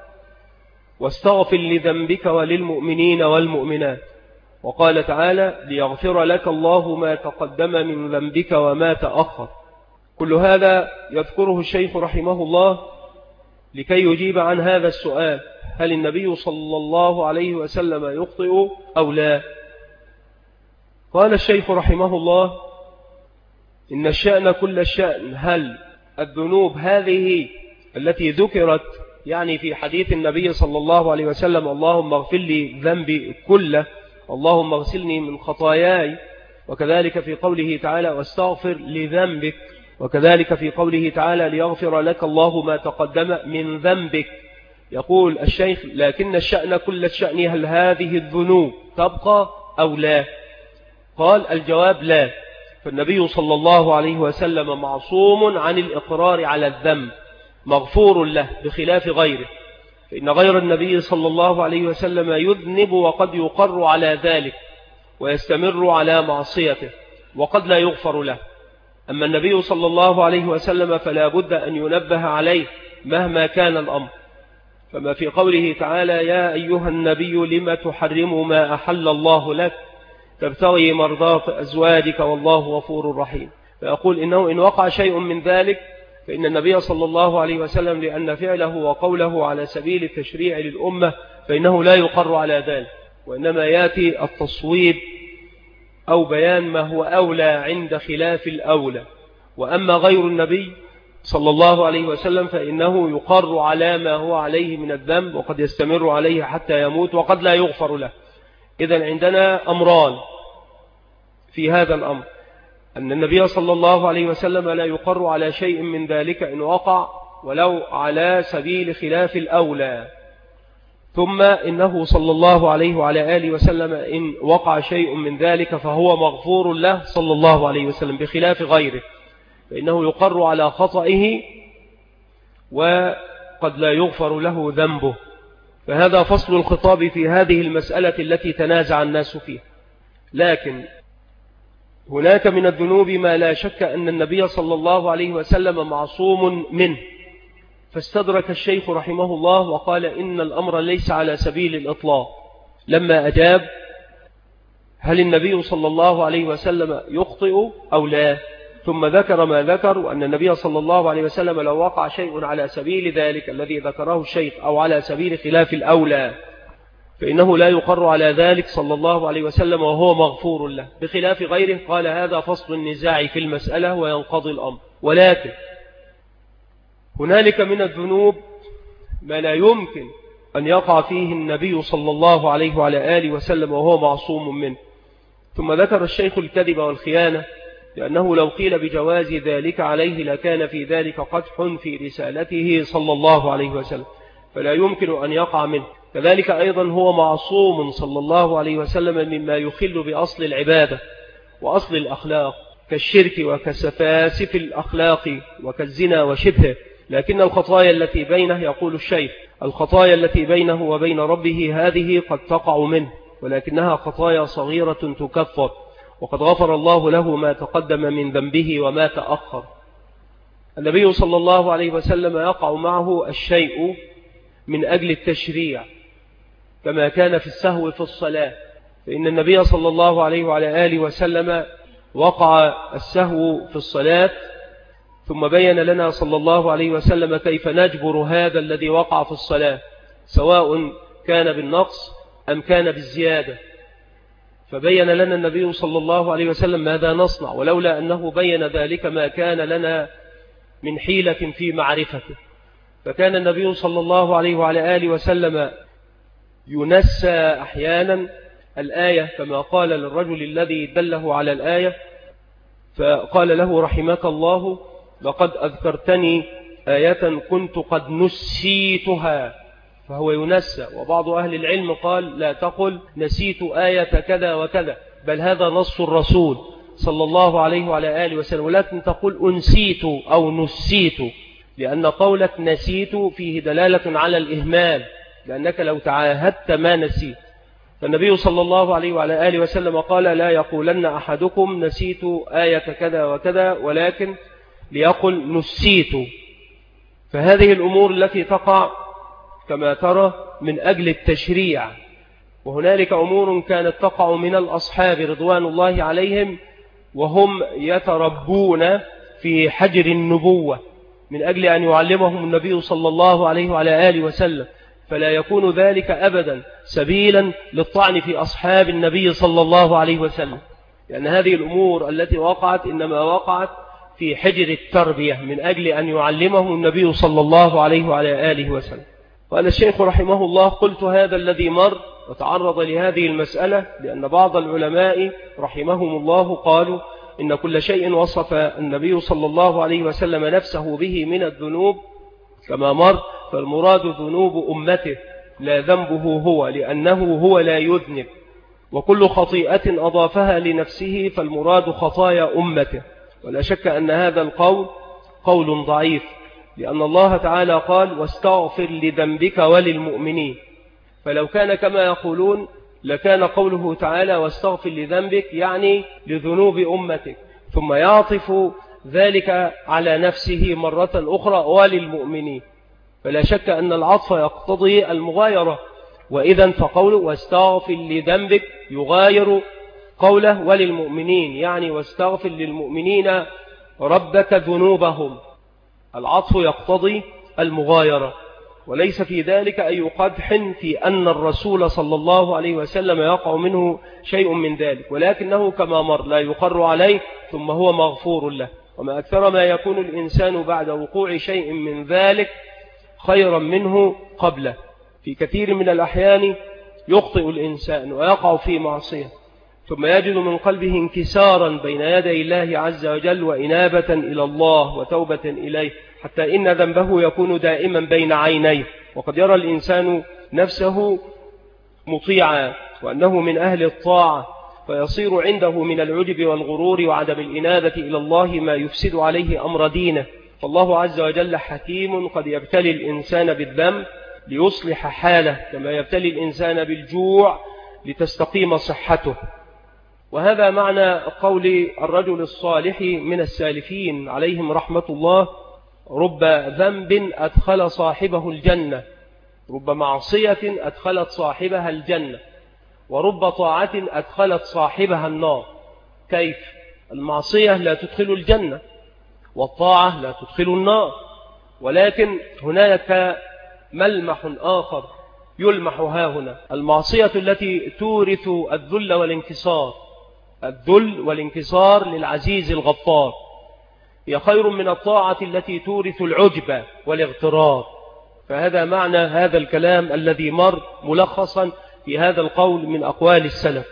واستغفر لذنبك وللمؤمنين والمؤمنات. وقال تعالى: ليغفر لك الله ما تقدم من ذنبك وما تأخر. كل هذا يذكره الشيخ رحمه الله لكي يجيب عن هذا السؤال: هل النبي صلى الله عليه وسلم يخطئ أو لا؟ قال الشيخ رحمه الله: إن الشأن كل الشأن. هل الذنوب هذه التي ذكرت يعني في حديث النبي صلى الله عليه وسلم اللهم اغفر لي ذنبي كله، اللهم اغسلني من خطاياي، وكذلك في قوله تعالى واستغفر لذنبك، وكذلك في قوله تعالى ليغفر لك الله ما تقدم من ذنبك. يقول الشيخ: لكن الشأن كل الشأن، هل هذه الذنوب تبقى أو لا؟ قال: الجواب لا. فالنبي صلى الله عليه وسلم معصوم عن الإقرار على الذنب، مغفور له بخلاف غيره، فإن غير النبي صلى الله عليه وسلم يذنب وقد يقر على ذلك ويستمر على معصيته وقد لا يغفر له. أما النبي صلى الله عليه وسلم فلا بد أن ينبه عليه مهما كان الأمر. فما في قوله تعالى: يا أيها النبي لم تحرم ما أحل الله لك تبتغي مرضات أزواجك والله غفور رحيم. فيقول إنه إن وقع شيء من ذلك فإن النبي صلى الله عليه وسلم لأن فعله وقوله على سبيل التشريع للأمة فإنه لا يقر على ذلك، وإنما يأتي التصويب أو بيان ما هو أولى عند خلاف الأولى. وأما غير النبي صلى الله عليه وسلم فإنه يقر على ما هو عليه من الذنب، وقد يستمر عليه حتى يموت، وقد لا يغفر له. إذن عندنا أمران في هذا الأمر: أن النبي صلى الله عليه وسلم لا يقر على شيء من ذلك إن وقع ولو على سبيل خلاف الأولى، ثم إنه صلى الله عليه وعلى آله وسلم إن وقع شيء من ذلك فهو مغفور له صلى الله عليه وسلم بخلاف غيره، فإنه يقر على خطئه وقد لا يغفر له ذنبه. فهذا فصل الخطاب في هذه المسألة التي تنازع الناس فيها. لكن هناك من الذنوب ما لا شك أن النبي صلى الله عليه وسلم معصوم منه، فاستدرك الشيخ رحمه الله وقال إن الأمر ليس على سبيل الإطلاق، لما أجاب: هل النبي صلى الله عليه وسلم يخطئ أو لا؟ ثم ذكر ما ذكر، وأن النبي صلى الله عليه وسلم لو وقع شيء على سبيل ذلك الذي ذكره الشيخ أو على سبيل خلاف الأولى فإنه لا يقر على ذلك صلى الله عليه وسلم وهو مغفور له بخلاف غيره. قال هذا فصل النزاع في المسألة وينقضي الأمر. ولكن هنالك من الذنوب ما لا يمكن أن يقع فيه النبي صلى الله عليه وعلى آله وسلم وهو معصوم منه. ثم ذكر الشيخ الكذب والخيانة، لأنه لو قيل بجواز ذلك عليه لكان في ذلك قدح في رسالته صلى الله عليه وسلم، فلا يمكن أن يقع منه. كذلك أيضا هو معصوم صلى الله عليه وسلم مما يخل بأصل العبادة وأصل الأخلاق كالشرك وكسفاسف الأخلاق وكالزنا وشبهه. لكن الخطايا التي بينه، يقول الشيخ، الخطايا التي بينه وبين ربه هذه قد تقع منه، ولكنها خطايا صغيرة تكفر، وقد غفر الله له ما تقدم من ذنبه وما تأخر. النبي صلى الله عليه وسلم يقع معه الشيء من أجل التشريع، كما كان في السهو في الصلاة، فإن النبي صلى الله عليه وعلى آله وسلم وقع السهو في الصلاة، ثم بين لنا صلى الله عليه وسلم كيف نجبر هذا الذي وقع في الصلاة، سواء كان بالنقص أم كان بالزيادة. فبين لنا النبي صلى الله عليه وسلم ماذا نصنع، ولولا أنه بين ذلك ما كان لنا من حيلة في معرفته. فكان النبي صلى الله عليه وعلى آله وسلم ينسى أحيانا الآية، كما قال للرجل الذي دله على الآية فقال له رحمك الله لقد أذكرتني آية كنت قد نسيتها، فهو ينسى. وبعض أهل العلم قال لا تقل نسيت آية كذا وكذا، بل هذا نص الرسول صلى الله عليه وعلى آله وسلم، ولكن تقول أنسيت أو نسيت، لأن قولة نسيت فيه دلالة على الإهمال، لأنك لو تعاهدت ما نسيت. فالنبي صلى الله عليه وعلى آله وسلم قال لا يقولن أحدكم نسيت آية كذا وكذا، ولكن ليقل نسيت. فهذه الأمور التي تقع كما ترى من أجل التشريع. وهنالك أمور كانت تقع من الأصحاب رضوان الله عليهم وهم يتربون في حجر النبوة من أجل أن يعلمهم النبي صلى الله عليه وعلى آله وسلم، فلا يكون ذلك أبدا سبيلا للطعن في أصحاب النبي صلى الله عليه وسلم، لأن هذه الأمور التي وقعت إنما وقعت في حجر التربية من أجل أن يعلمهم النبي صلى الله عليه وعلى آله وسلم. قال الشيخ رحمه الله قلت هذا الذي مر وتعرض لهذه المسألة لأن بعض العلماء رحمهم الله قالوا إن كل شيء وصف النبي صلى الله عليه وسلم نفسه به من الذنوب كما مر فالمراد ذنوب أمته لا ذنبه هو، لأنه هو لا يذنب، وكل خطيئة أضافها لنفسه فالمراد خطايا أمته. ولا شك أن هذا القول قول ضعيف، لأن الله تعالى قال واستغفر لذنبك وللمؤمنين، فلو كان كما يقولون لكان قوله تعالى واستغفر لذنبك يعني لذنوب أمتك، ثم يعطف ذلك على نفسه مرة أخرى وللمؤمنين، فلا شك أن العطف يقتضي المغايرة، وإذا فقوله واستغفر لذنبك يغاير قوله وللمؤمنين، يعني واستغفر للمؤمنين ربك ذنوبهم. العطف يقتضي المغايرة، وليس في ذلك أي قدح في أن الرسول صلى الله عليه وسلم يقع منه شيء من ذلك، ولكنه كما مر لا يقر عليه ثم هو مغفور له. وما أكثر ما يكون الإنسان بعد وقوع شيء من ذلك خيرا منه قبله. في كثير من الأحيان يخطئ الإنسان ويقع في معصية ثم يجد من قلبه انكسارا بين يدي الله عز وجل وإنابة إلى الله وتوبة إليه، حتى إن ذنبه يكون دائما بين عينيه، وقد يرى الإنسان نفسه مطيعا وأنه من أهل الطاعة، فيصير عنده من العجب والغرور وعدم الإنابة إلى الله ما يفسد عليه أمر دينه. فالله عز وجل حكيم قد يبتلي الإنسان بالذنب ليصلح حاله، كما يبتلي الإنسان بالجوع لتستقيم صحته. وهذا معنى قول الرجل الصالح من السالفين عليهم رحمة الله: رب ذنب أدخل صاحبه الجنة، رب معصية أدخلت صاحبها الجنة، ورب طاعة أدخلت صاحبها النار. كيف؟ المعصية لا تدخل الجنة والطاعة لا تدخل النار، ولكن هناك ملمح آخر يلمح هنا: المعصية التي تورث الذل والانكسار، الذل والانكسار للعزيز الغفار، هي خير من الطاعة التي تورث العجب والاغترار. فهذا معنى هذا الكلام الذي مر ملخصا في هذا القول من أقوال السلف.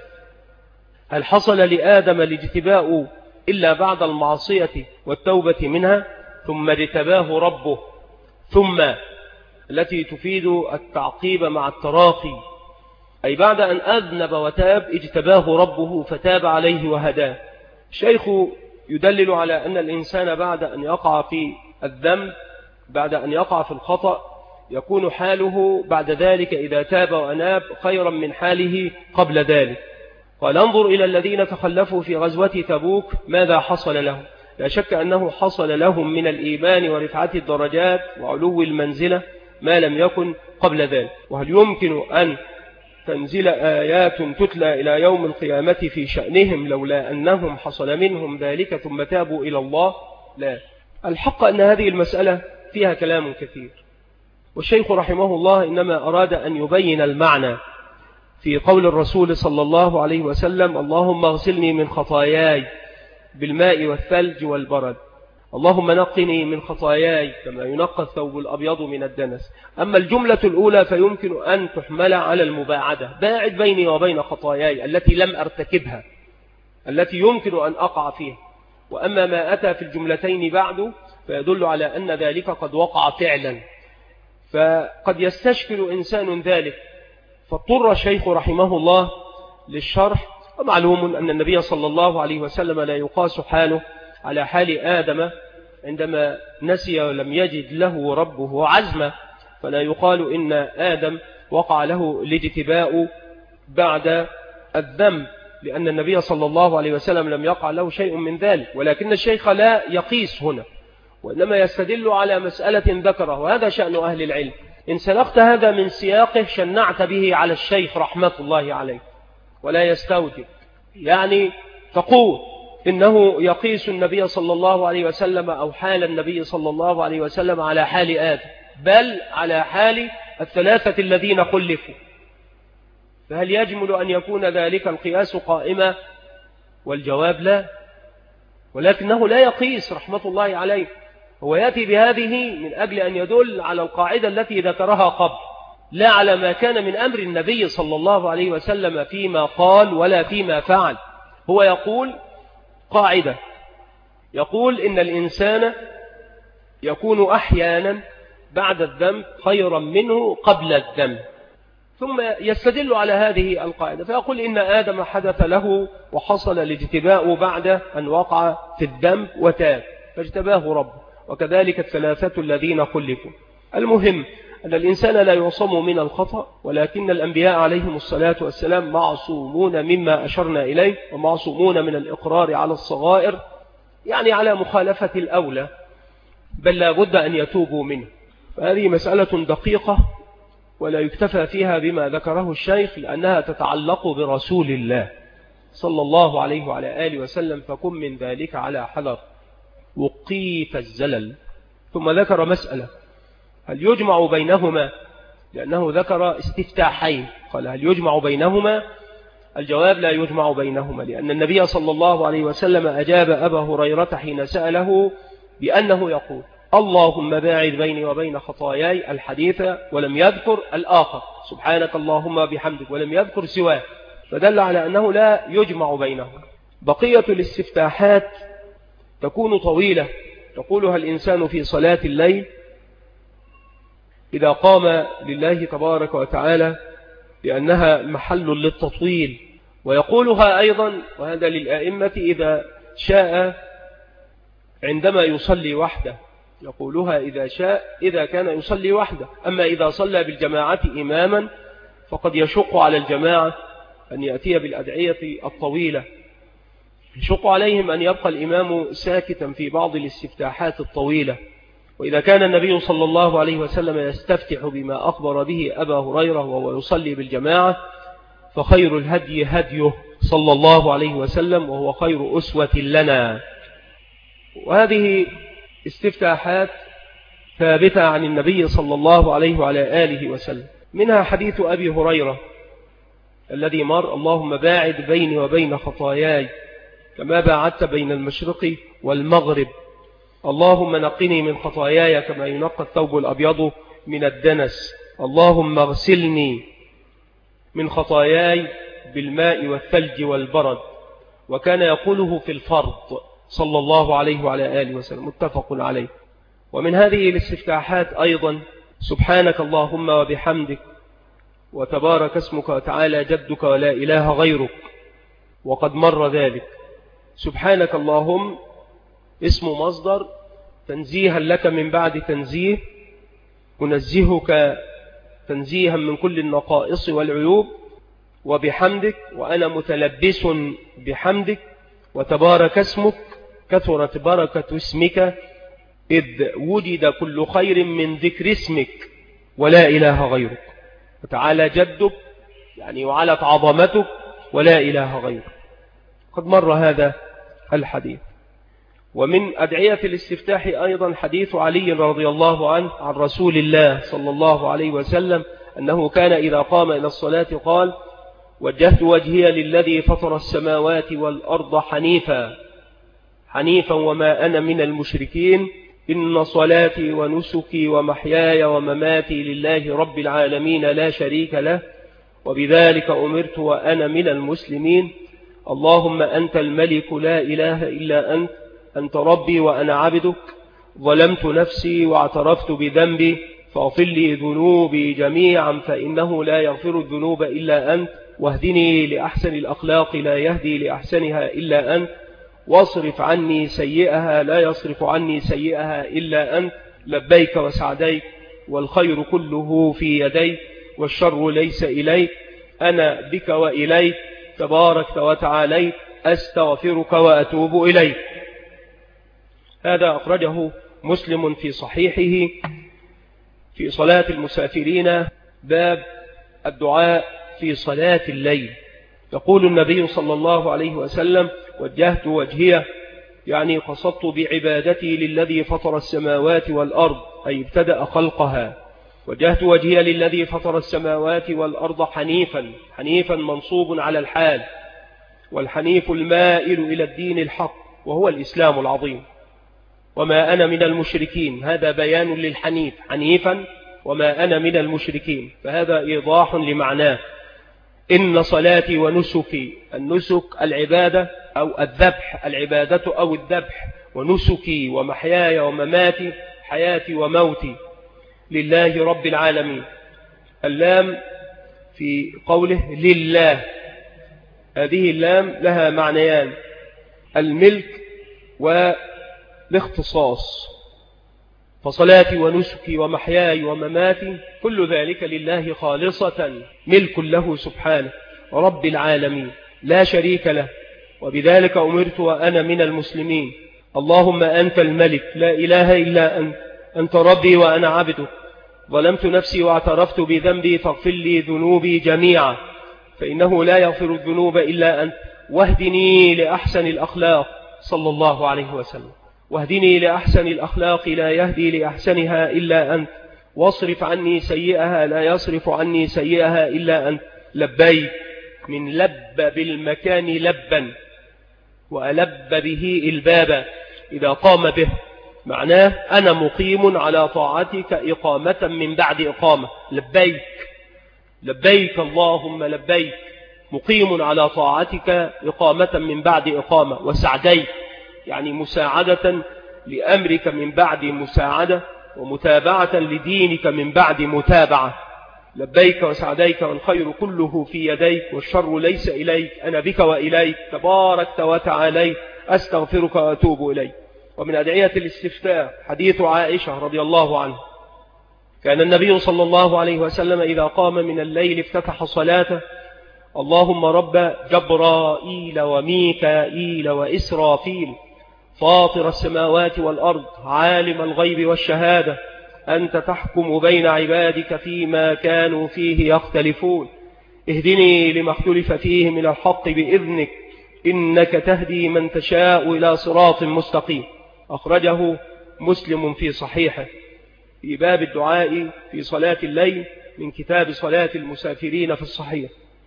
هل حصل لآدم الاجتباء إلا بعد المعصية والتوبة منها؟ ثم اجتباه ربه، ثم التي تفيد التعقيب مع التراخي، أي بعد أن أذنب وتاب اجتباه ربه فتاب عليه وهداه. الشيخ يدلل على أن الإنسان بعد أن يقع في الذنب، بعد أن يقع في الخطأ، يكون حاله بعد ذلك إذا تاب وأناب خيرا من حاله قبل ذلك. قال: انظر إلى الذين تخلفوا في غزوة تبوك ماذا حصل لهم. لا شك أنه حصل لهم من الإيمان ورفعة الدرجات وعلو المنزلة ما لم يكن قبل ذلك. وهل يمكن أن تنزل آيات تتلى إلى يوم القيامة في شأنهم لولا أنهم حصل منهم ذلك ثم تابوا إلى الله؟ لا. الحق أن هذه المسألة فيها كلام كثير، والشيخ رحمه الله إنما أراد أن يبين المعنى في قول الرسول صلى الله عليه وسلم: اللهم اغسلني من خطاياي بالماء والثلج والبرد. اللهم نقني من خطاياي كما ينقى الثوب الأبيض من الدنس. أما الجملة الأولى فيمكن أن تحمل على المباعدة: باعد بيني وبين خطاياي التي لم أرتكبها، التي يمكن أن أقع فيها. وأما ما أتى في الجملتين بعد فيدل على أن ذلك قد وقع فعلا، فقد يستشكل إنسان ذلك، فاضطر الشيخ رحمه الله للشرح. ومعلوم أن النبي صلى الله عليه وسلم لا يقاس حاله على حال آدم عندما نسي ولم يجد له ربه عزمة، فلا يقال إن آدم وقع له الاجتباء بعد الذنب، لأن النبي صلى الله عليه وسلم لم يقع له شيء من ذلك. ولكن الشيخ لا يقيس هنا، وإنما يستدل على مسألة ذكره، وهذا شأن أهل العلم. إن سلخت هذا من سياقه شنعت به على الشيخ رحمة الله عليه، ولا يستوجب. يعني تقول إنه يقيس النبي صلى الله عليه وسلم أو حال النبي صلى الله عليه وسلم على حال آدم، بل على حال الثلاثة الذين خلفوا. فهل يجمل أن يكون ذلك القياس قائمة؟ والجواب لا، ولكنه لا يقيس رحمة الله عليه. هو يأتي بهذه من أجل أن يدل على القاعدة التي ذكرها قبل، لا على ما كان من أمر النبي صلى الله عليه وسلم فيما قال ولا فيما فعل. هو يقول قاعدة، يقول إن الإنسان يكون أحيانا بعد الذنب خيرا منه قبل الذنب، ثم يستدل على هذه القاعدة فيقول إن آدم حدث له وحصل الاجتباء بعد أن وقع في الذنب وتاب فاجتباه ربه، وكذلك الثلاثة الذين خلفوا. المهم أن الإنسان لا يعصم من الخطأ، ولكن الأنبياء عليهم الصلاة والسلام معصومون مما أشرنا إليه، ومعصومون من الإقرار على الصغائر، يعني على مخالفة الأولى، بل لا بد أن يتوبوا منه. فهذه مسألة دقيقة ولا يكتفى فيها بما ذكره الشيخ، لأنها تتعلق برسول الله صلى الله عليه وعلى آله وسلم، فكن من ذلك على حذر. وقيت الزلل. ثم ذكر مسألة: هل يجمع بينهما؟ لأنه ذكر استفتاحين، قال: هل يجمع بينهما؟ الجواب لا يجمع بينهما، لأن النبي صلى الله عليه وسلم أجاب أبا هريرة حين سأله بأنه يقول اللهم باعد بيني وبين خطاياي الحديث، ولم يذكر الآخر سبحانك اللهم بحمدك، ولم يذكر سواه، فدل على أنه لا يجمع بينهما. بقية الاستفتاحات تكون طويلة، تقولها الإنسان في صلاة الليل إذا قام لله تبارك وتعالى، لأنها محل للتطويل، ويقولها أيضا وهذا للآئمة إذا شاء عندما يصلي وحده، يقولها إذا شاء إذا كان يصلي وحده. أما إذا صلى بالجماعة إماما فقد يشق على الجماعة أن يأتي بالأدعية الطويلة، يشق عليهم أن يبقى الإمام ساكتا في بعض الاستفتاحات الطويلة. وإذا كان النبي صلى الله عليه وسلم يستفتح بما أخبر به أبا هريرة وهو يصلي بالجماعة، فخير الهدي هديه صلى الله عليه وسلم، وهو خير أسوة لنا. وهذه استفتاحات ثابتة عن النبي صلى الله عليه وعلى آله وسلم، منها حديث أبي هريرة الذي مر اللهم باعد بيني وبين خطاياي كما باعدت بين المشرق والمغرب، اللهم نقني من خطاياي كما ينقى الثوب الأبيض من الدنس، اللهم اغسلني من خطاياي بالماء والثلج والبرد. وكان يقوله في الفرض صلى الله عليه وعلى آله وسلم، متفق عليه. ومن هذه الاستفتاحات أيضا سبحانك اللهم وبحمدك وتبارك اسمك وتعالى جدك ولا إله غيرك، وقد مر ذلك. سبحانك اللهم اسم مصدر تنزيها لك من بعد تنزيه، أنزهك تنزيها من كل النقائص والعيوب، وبحمدك وأنا متلبس بحمدك، وتبارك اسمك كثرت بركة اسمك إذ وجد كل خير من ذكر اسمك ولا إله غيرك، وتعالى جدك يعني وعلت عظمتك ولا إله غيرك. قد مر هذا الحديث. ومن أدعية الاستفتاح أيضا حديث علي رضي الله عنه عن رسول الله صلى الله عليه وسلم أنه كان إذا قام إلى الصلاة قال وجهت وجهي للذي فطر السماوات والأرض حنيفا وما أنا من المشركين، إن صلاتي ونسكي ومحياي ومماتي لله رب العالمين لا شريك له، وبذلك أمرت وأنا من المسلمين، اللهم أنت الملك لا إله إلا أنت ربي وأنا عبدك، ظلمت نفسي واعترفت بذنبي فاغفر لي ذنوبي جميعا فإنه لا يغفر الذنوب إلا أنت، واهدني لأحسن الأخلاق لا يهدي لأحسنها إلا أنت، واصرف عني سيئها لا يصرف عني سيئها إلا أنت، لبيك وسعديك والخير كله في يديك والشر ليس إليك، أنا بك وإليك تبارك وتعاليت، أستغفرك وأتوب إليك. هذا أخرجه مسلم في صحيحه في صلاة المسافرين باب الدعاء في صلاة الليل. يقول النبي صلى الله عليه وسلم وجهت وجهي يعني قصدت بعبادتي للذي فطر السماوات والأرض أي ابتدأ خلقها، وجهت وجهي للذي فطر السماوات والأرض حنيفا منصوب على الحال، والحنيف المائل إلى الدين الحق وهو الإسلام العظيم، وما أنا من المشركين، هذا بيان للحنيف حنيفا وما أنا من المشركين، فهذا إيضاح لمعناه. إن صلاتي ونسكي، النسك العبادة أو الذبح، العبادة أو الذبح، ونسكي ومحياي ومماتي حياتي وموتي لله رب العالمين. اللام في قوله لله، هذه اللام لها معنيان، الملك والاختصاص، فصلاتي ونسكي ومحياي ومماتي كل ذلك لله خالصة، ملك له سبحانه رب العالمين لا شريك له، وبذلك أمرت وأنا من المسلمين، اللهم أنت الملك لا إله إلا أنت ربي وأنا عبدك، ظلمت نفسي واعترفت بذنبي فاغفر لي ذنوبي جميعا فإنه لا يغفر الذنوب إلا أنت، واهدني لأحسن الأخلاق صلى الله عليه وسلم، واهدني لأحسن الأخلاق لا يهدي لأحسنها إلا أنت، واصرف عني سيئها لا يصرف عني سيئها إلا أنت، لبيك من لب بالمكان لبا وألب به الباب إذا قام به. معناه أنا مقيم على طاعتك إقامة من بعد إقامة. لبيك لبيك اللهم لبيك، مقيم على طاعتك إقامة من بعد إقامة. وسعديك يعني مساعدة لأمرك من بعد مساعدة، ومتابعة لدينك من بعد متابعة. لبيك وسعديك والخير كله في يديك والشر ليس إليك، أنا بك وإليك تبارك وتعالى، أستغفرك وأتوب إليك. ومن أدعية الاستفتاء حديث عائشة رضي الله عنه: كان النبي صلى الله عليه وسلم إذا قام من الليل افتتح صلاته: اللهم رب جبرائيل وميكائيل وإسرافيل فاطر السماوات والأرض عالم الغيب والشهادة، أنت تحكم بين عبادك فيما كانوا فيه يختلفون، اهدني لما اختلف فيه من الحق بإذنك، إنك تهدي من تشاء إلى صراط مستقيم. أخرجه مسلم في صحيحه في باب الدعاء في صلاة الليل من كتاب صلاة المسافرين في الصحيح.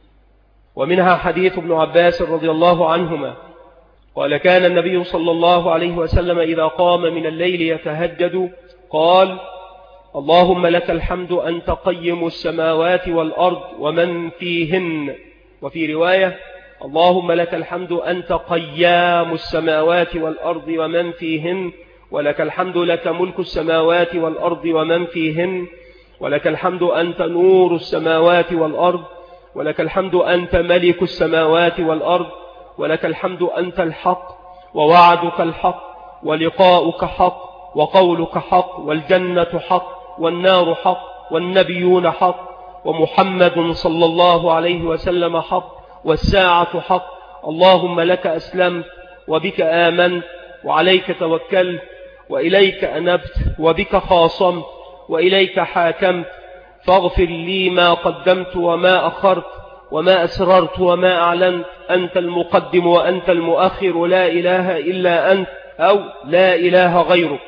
ومنها حديث ابن عباس رضي الله عنهما قال: كان النبي صلى الله عليه وسلم إذا قام من الليل يتهجد قال: اللهم لك الحمد أنت قيم السماوات والأرض ومن فيهن. وفي رواية: اللهم لك الحمد أنت قيام السماوات والأرض ومن فيهن، ولك الحمد لك ملك السماوات والأرض ومن فيهن، ولك الحمد أنت نور السماوات والأرض، ولك الحمد أنت ملك السماوات والأرض، ولك الحمد أنت الحق ووعدك الحق ولقاؤك حق وقولك حق والجنة حق والنار حق والنبيون حق ومحمد صلى الله عليه وسلم حق والساعة حق. اللهم لك أسلمت وبك آمنت وعليك توكلت وإليك أنبت وبك خاصمت وإليك حاكمت، فاغفر لي ما قدمت وما أخرت وما أسررت وما أعلنت، أنت المقدم وأنت المؤخر، لا إله إلا أنت أو لا إله غيرك.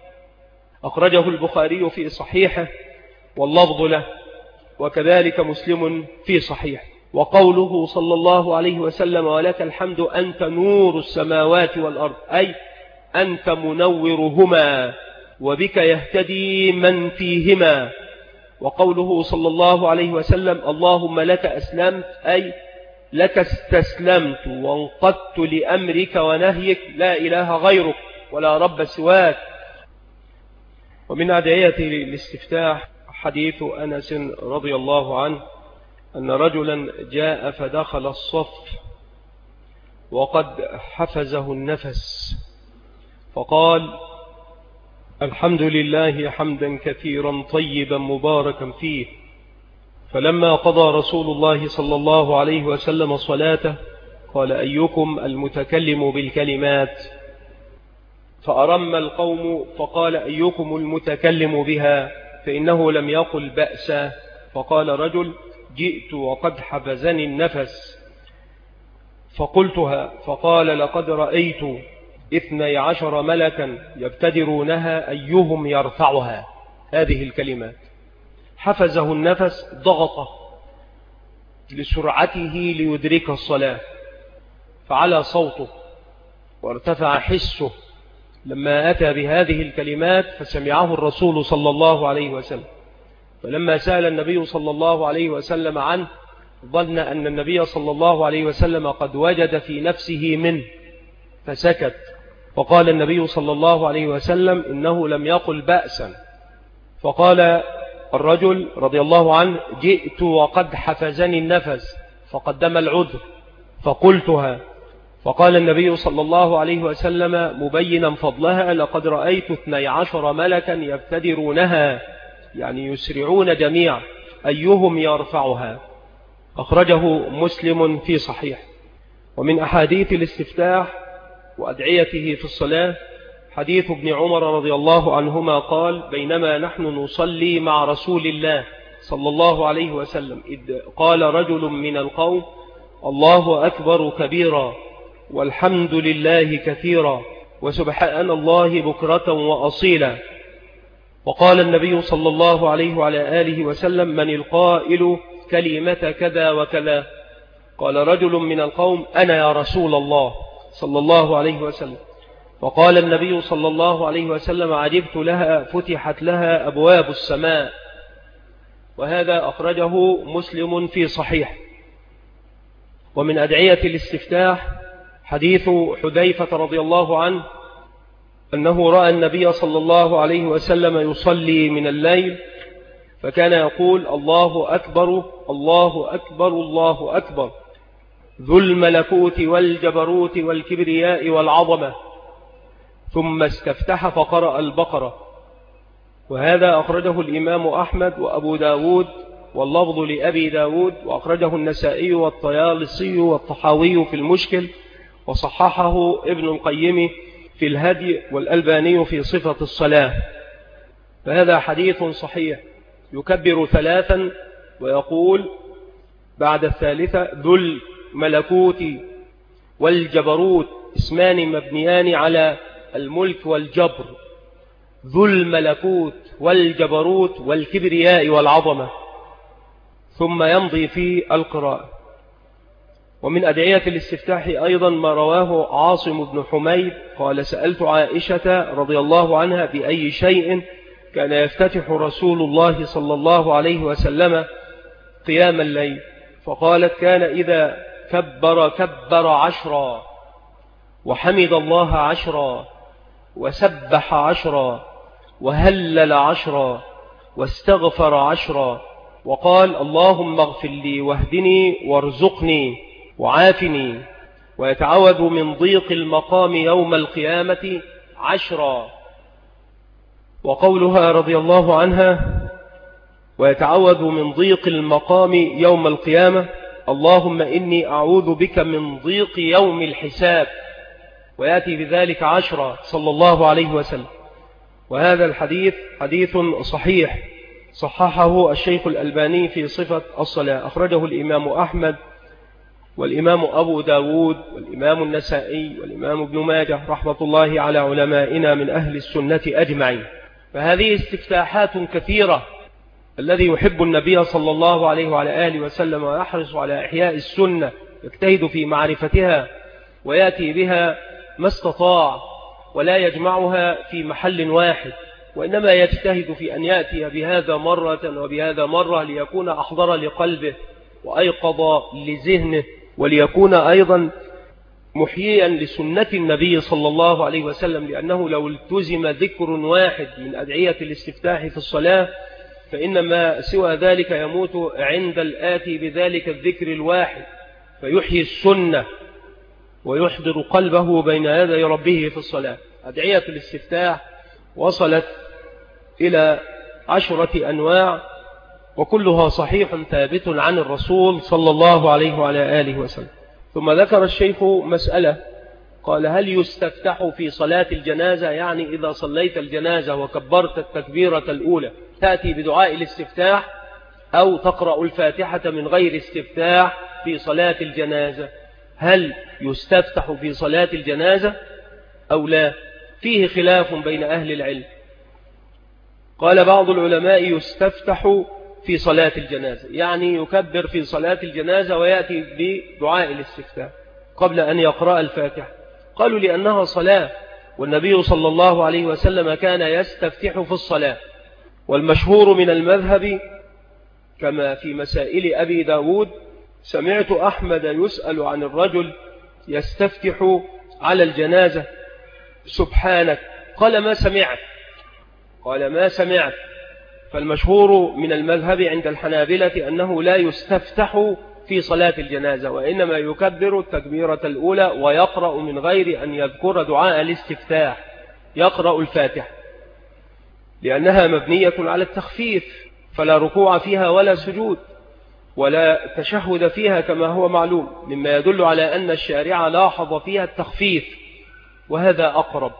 أخرجه البخاري في صحيحه واللفظ له، وكذلك مسلم في صحيح. وقوله صلى الله عليه وسلم: ولك الحمد أنت نور السماوات والأرض، أي أنت منورهما وبك يهتدي من فيهما. وقوله صلى الله عليه وسلم: اللهم لك أسلمت، أي لك استسلمت وانقدت لأمرك ونهيك، لا إله غيرك ولا رب سواك. ومن أدعية الاستفتاح حديث أنس رضي الله عنه أن رجلا جاء فدخل الصف وقد حفزه النفس فقال: الحمد لله حمدا كثيرا طيبا مباركا فيه. فلما قضى رسول الله صلى الله عليه وسلم صلاته قال: أيكم المتكلم بالكلمات؟ فأرم القوم فقال: أيكم المتكلم بها؟ فإنه لم يقل بأسا. فقال رجل: جئت وقد حبزني النفس فقلتها. فقال: لقد رأيت 12 ملكا يبتدرونها أيهم يرفعها. هذه الكلمات حفزه النفس، ضغطه لسرعته ليدرك الصلاة، فعلى صوته وارتفع حسه لما أتى بهذه الكلمات، فسمعه الرسول صلى الله عليه وسلم. فلما سأل النبي صلى الله عليه وسلم عنه ظن أن النبي صلى الله عليه وسلم قد وجد في نفسه منه فسكت. فقال النبي صلى الله عليه وسلم: إنه لم يقل بأسا. فقال الرجل رضي الله عنه: جئت وقد حفزني النفس، فقدم العذر فقلتها. فقال النبي صلى الله عليه وسلم مبينا فضلها: لقد رأيت 12 ملكا يبتدرونها، يعني يسرعون جميعا، أيهم يرفعها. أخرجه مسلم في صحيح. ومن أحاديث الاستفتاح وأدعيته في الصلاة حديث ابن عمر رضي الله عنهما قال: بينما نحن نصلي مع رسول الله صلى الله عليه وسلم إذ قال رجل من القوم: الله أكبر كبيرا والحمد لله كثيرا وسبحان الله بكرة وأصيلا. وقال النبي صلى الله عليه وعلى آله وسلم: من القائل كلمة كذا وكذا؟ قال رجل من القوم: أنا يا رسول الله صلى الله عليه وسلم. فقال النبي صلى الله عليه وسلم: عجبت لها، فتحت لها أبواب السماء. وهذا أخرجه مسلم في صحيح. ومن أدعية الاستفتاح حديث حذيفة رضي الله عنه أنه رأى النبي صلى الله عليه وسلم يصلي من الليل، فكان يقول: الله أكبر الله أكبر الله أكبر، ذو الملكوت والجبروت والكبرياء والعظمة، ثم استفتح فقرأ البقرة. وهذا أخرجه الإمام أحمد وأبو داود، واللفظ لأبي داود، وأخرجه النسائي والطيالسي والطحاوي في المشكل، وصححه ابن القيم في الهدي، والألباني في صفة الصلاة. فهذا حديث صحيح. يكبر 3 ويقول بعد الثالثة: ذو الملكوت والجبروت، اسمان مبنيان على الملك والجبر، ذو الملكوت والجبروت والكبرياء والعظمة، ثم يمضي في القراءة. ومن أدعية الاستفتاح أيضا ما رواه عاصم بن حميد قال: سألت عائشة رضي الله عنها بأي شيء كان يفتتح رسول الله صلى الله عليه وسلم قيام الليل، فقالت: كان إذا كبر 10، وحمد الله 10، وسبح 10، وهلل 10، واستغفر 10، وقال: اللهم اغفر لي واهدني وارزقني وعافني، ويتعوذ من ضيق المقام يوم القيامة 10. وقولها رضي الله عنها: ويتعوذ من ضيق المقام يوم القيامة، اللهم إني أعوذ بك من ضيق يوم الحساب، ويأتي بذلك 10 صلى الله عليه وسلم. وهذا الحديث حديث صحيح، صححه الشيخ الألباني في صفة الصلاة. أخرجه الإمام أحمد والإمام أبو داود والإمام النسائي والإمام ابن ماجه رحمة الله على علمائنا من أهل السنة أجمعين. فهذه استفتاحات كثيرة. الذي يحب النبي صلى الله عليه وعلى آله وسلم ويحرص على إحياء السنة يجتهد في معرفتها ويأتي بها ما استطاع، ولا يجمعها في محل واحد، وإنما يجتهد في أن يأتي بهذا مرة وبهذا مرة، ليكون أحضر لقلبه وأيقظ لذهنه، وليكون أيضا محييا لسنة النبي صلى الله عليه وسلم. لأنه لو التزم ذكر واحد من أدعية الاستفتاح في الصلاة فإنما سوى ذلك يموت عند الآتي بذلك الذكر الواحد، فيحيي السنة ويحضر قلبه بين يدي ربه في الصلاة. أدعية الاستفتاح وصلت إلى 10 أنواع، وكلها صحيح ثابت عن الرسول صلى الله عليه وعلى آله وسلم. ثم ذكر الشيخ مسألة، قال: هل يستفتح في صلاة الجنازة؟ يعني إذا صليت الجنازة وكبرت التكبيرة الأولى تأتي بدعاء الاستفتاح، أو تقرأ الفاتحة من غير استفتاح في صلاة الجنازة؟ هل يستفتح في صلاة الجنازة أو لا؟ فيه خلاف بين أهل العلم. قال بعض العلماء: يستفتح في صلاة الجنازة، يعني يكبر في صلاة الجنازة ويأتي بدعاء الاستفتاح قبل أن يقرأ الفاتحة. قالوا: لأنها صلاة، والنبي صلى الله عليه وسلم كان يستفتح في الصلاة. والمشهور من المذهب كما في مسائل أبي داود: سمعت أحمد يسأل عن الرجل يستفتح على الجنازة: سبحانك. قال: ما سمعت. قال: ما سمعت. فالمشهور من المذهب عند الحنابلة أنه لا يستفتح في صلاة الجنازة، وإنما يكبر التكبيرة الأولى ويقرأ من غير أن يذكر دعاء الاستفتاح، يقرأ الفاتحة، لأنها مبنية على التخفيف، فلا ركوع فيها ولا سجود ولا تشهد فيها كما هو معلوم، مما يدل على أن الشارع لاحظ فيها التخفيف، وهذا أقرب.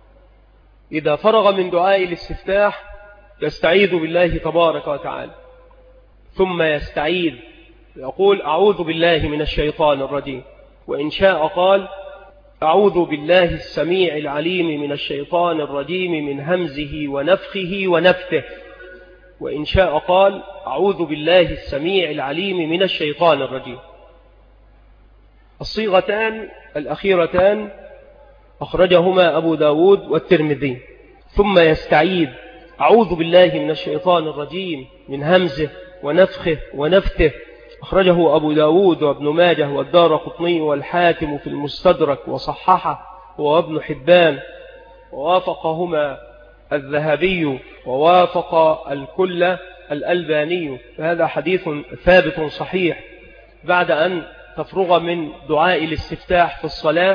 إذا فرغ من دعاء الاستفتاح يستعيذ بالله تبارك وتعالى، ثم يستعيذ يقول: أعوذ بالله من الشيطان الرجيم. وإن شاء قال: أعوذ بالله السميع العليم من الشيطان الرجيم من همزه ونفخه ونفثه. وإن شاء قال: أعوذ بالله السميع العليم من الشيطان الرجيم. الصيغتان الأخيرتان أخرجهما أبو داود والترمذي. ثم يستعيد: أعوذ بالله من الشيطان الرجيم من همزه ونفخه ونفته، أخرجه أبو داود وابن ماجه والدارقطني والحاكم في المستدرك وصححه وابن حبان، ووافقهما الذهبي ووافق الكل الألباني، فهذا حديث ثابت صحيح. بعد أن تفرغ من دعاء الاستفتاح في الصلاة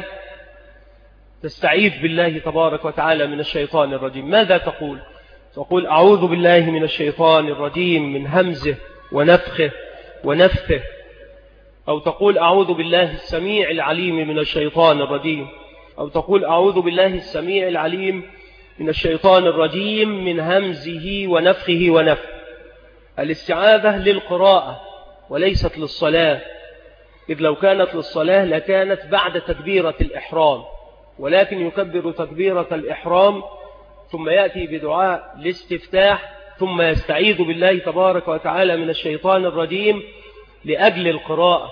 تستعيذ بالله تبارك وتعالى من الشيطان الرجيم. ماذا تقول؟ تقول: أعوذ بالله من الشيطان الرجيم من همزه ونفخه ونفثه، أو تقول: أعوذ بالله السميع العليم من الشيطان الرجيم، أو تقول: أعوذ بالله السميع العليم من الشيطان الرجيم من همزه ونفخه ونفثه. الاستعاذة للقراءة وليست للصلاة، إذ لو كانت للصلاة لكانت بعد تكبيرة الإحرام، ولكن يكبر تكبيرة الإحرام ثم يأتي بدعاء الاستفتاح ثم يستعيذ بالله تبارك وتعالى من الشيطان الرجيم لأجل القراءة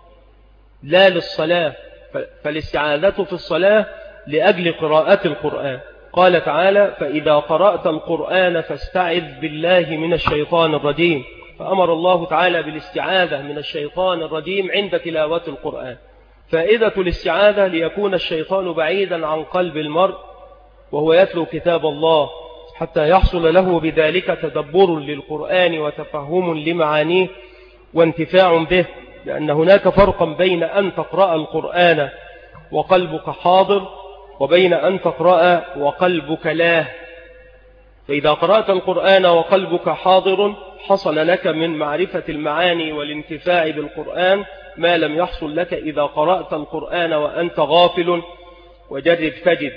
لا للصلاة، فالاستعاذة في الصلاة لأجل قراءة القرآن. قال تعالى: فإذا قرأت القرآن فاستعذ بالله من الشيطان الرجيم، فأمر الله تعالى بالاستعاذة من الشيطان الرجيم عند تلاوة القرآن. فائدة الاستعاذة ليكون الشيطان بعيدا عن قلب المرء وهو يتلو كتاب الله، حتى يحصل له بذلك تدبر للقرآن وتفهم لمعانيه وانتفاع به، لأن هناك فرقا بين أن تقرأ القرآن وقلبك حاضر وبين أن تقرأ وقلبك لاه. فإذا قرأت القرآن وقلبك حاضر حصل لك من معرفة المعاني والانتفاع بالقرآن ما لم يحصل لك إذا قرأت القرآن وأنت غافل، وجرب تجد.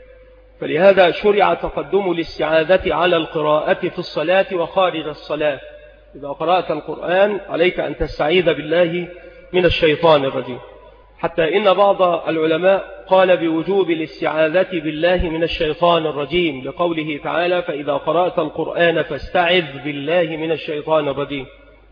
فلهذا شرع تقدم الاستعاذة على القراءة في الصلاة وخارج الصلاة. إذا قرأت القرآن عليك أن تستعيذ بالله من الشيطان الرجيم، حتى إن بعض العلماء قال بوجوب الاستعاذة بالله من الشيطان الرجيم لقوله تعالى: فإذا قرأت القرآن فاستعذ بالله من الشيطان الرجيم.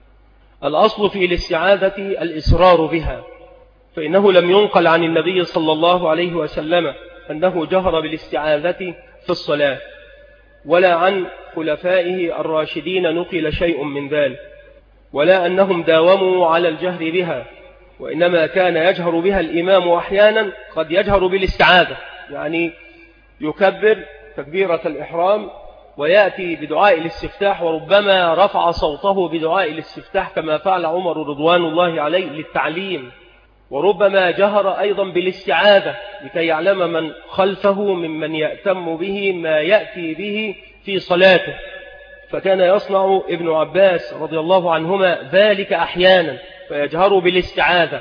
الأصل في الاستعاذة الإصرار بها، فإنه لم ينقل عن النبي صلى الله عليه وسلم أنه جهر بالاستعاذة في الصلاة، ولا عن خلفائه الراشدين نقل شيء من ذلك، ولا أنهم داوموا على الجهر بها، وإنما كان يجهر بها الإمام أحيانا، قد يجهر بالاستعاذة، يعني يكبر تكبيرة الإحرام ويأتي بدعاء الاستفتاح، وربما رفع صوته بدعاء الاستفتاح كما فعل عمر رضوان الله عليه للتعليم، وربما جهر أيضا بالاستعاذة لكي يعلم من خلفه ممن يأتم به ما يأتي به في صلاته. فكان يصنع ابن عباس رضي الله عنهما ذلك أحيانا، فيجهر بالاستعاذة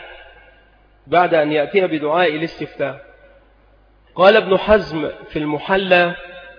بعد أن يأتي بدعاء الاستفتاح. قال ابن حزم في المحلى: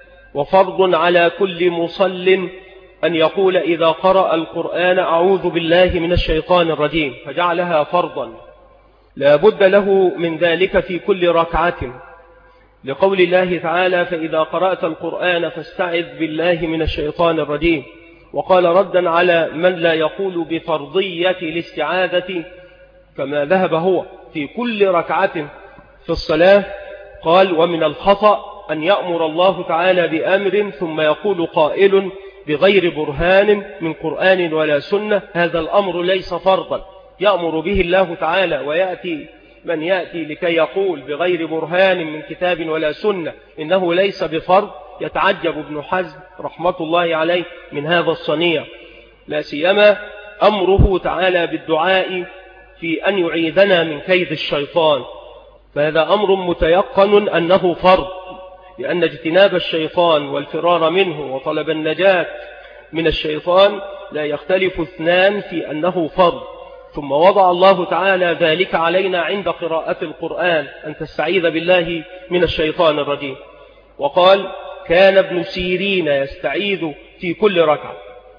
وفرض على كل مصل أن يقول إذا قرأ القرآن أعوذ بالله من الشيطان الرجيم، فجعلها فرضا لا بد له من ذلك في كل ركعة، لقول الله تعالى: فإذا قرأت القرآن فاستعذ بالله من الشيطان الرجيم. وقال ردا على من لا يقول بفرضية الاستعاذة كما ذهب هو في كل ركعة في الصلاة، قال: ومن الخطأ أن يأمر الله تعالى بأمر ثم يقول قائل بغير برهان من قرآن ولا سنة هذا الأمر ليس فرضا يأمر به الله تعالى، ويأتي من يأتي لكي يقول بغير برهان من كتاب ولا سنة إنه ليس بفرض. يتعجب ابن حزم رحمة الله عليه من هذا الصنيع، لا سيما أمره تعالى بالدعاء في أن يعيذنا من كيد الشيطان، فهذا أمر متيقن أنه فرض، لأن اجتناب الشيطان والفرار منه وطلب النجاة من الشيطان لا يختلف اثنان في أنه فرض. ثم وضع الله تعالى ذلك علينا عند قراءة القرآن أن تستعيذ بالله من الشيطان الرجيم. وقال: كان ابن سيرين يستعيذ في كل ركعة.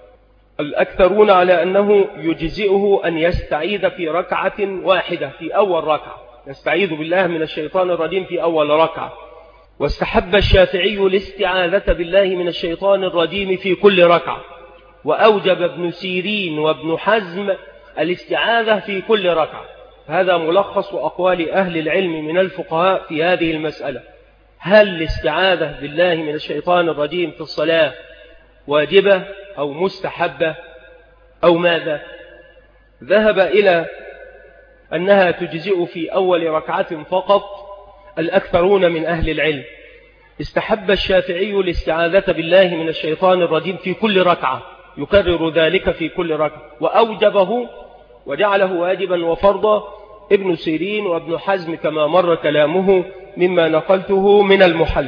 الأكثرون على أنه يجزئه أن يستعيذ في ركعة واحدة في أول ركعة، يستعيذ بالله من الشيطان الرجيم في أول ركعة. واستحب الشافعي الاستعاذة بالله من الشيطان الرجيم في كل ركعة، وأوجب ابن سيرين وابن حزم الاستعاذة في كل ركعة. هذا ملخص أقوال أهل العلم من الفقهاء في هذه المسألة. هل الاستعاذة بالله من الشيطان الرجيم في الصلاة واجبة أو مستحبة أو ماذا؟ ذهب إلى أنها تجزئ في أول ركعة فقط الأكثرون من أهل العلم. استحب الشافعي الاستعاذة بالله من الشيطان الرجيم في كل ركعة، يكرر ذلك في كل ركعة، وأوجبه وجعله واجبا وفرضا ابن سيرين وابن حزم كما مر كلامه مما نقلته من المحل.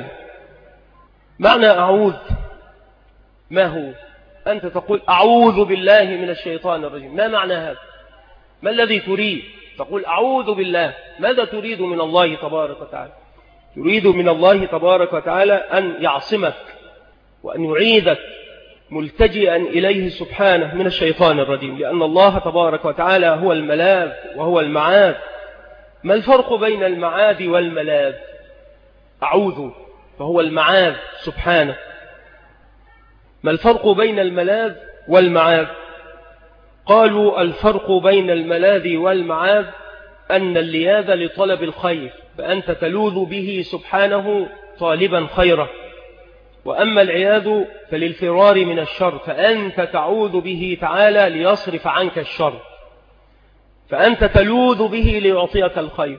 معنى أعوذ ما هو؟ أنت تقول أعوذ بالله من الشيطان الرجيم، ما معنى هذا؟ ما الذي تريد؟ تقول أعوذ بالله، ماذا تريد من الله تبارك وتعالى؟ تريد من الله تبارك وتعالى أن يعصمك وأن يعيذك ملتجئا إليه سبحانه من الشيطان الرجيم، لأن الله تبارك وتعالى هو الملاذ وهو المعاذ. ما الفرق بين المعاذ والملاذ؟ أعوذ فهو المعاذ سبحانه. ما الفرق بين الملاذ والمعاذ؟ قالوا الفرق بين الملاذ والمعاذ أن اللياذ لطلب الخير، فأنت تلوذ به سبحانه طالبا خيره، وأما العياذ فللفرار من الشر، فأنت تعوذ به تعالى ليصرف عنك الشر، فأنت تلوذ به ليعطيك الخير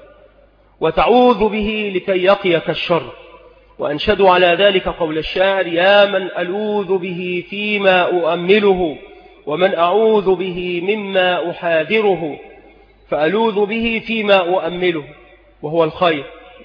وتعوذ به لكي يقيك الشر. وأنشدوا على ذلك قول الشاعر: يا من ألوذ به فيما أؤمله ومن أعوذ به مما أحاذره، فألوذ به فيما أؤمله وهو الخير،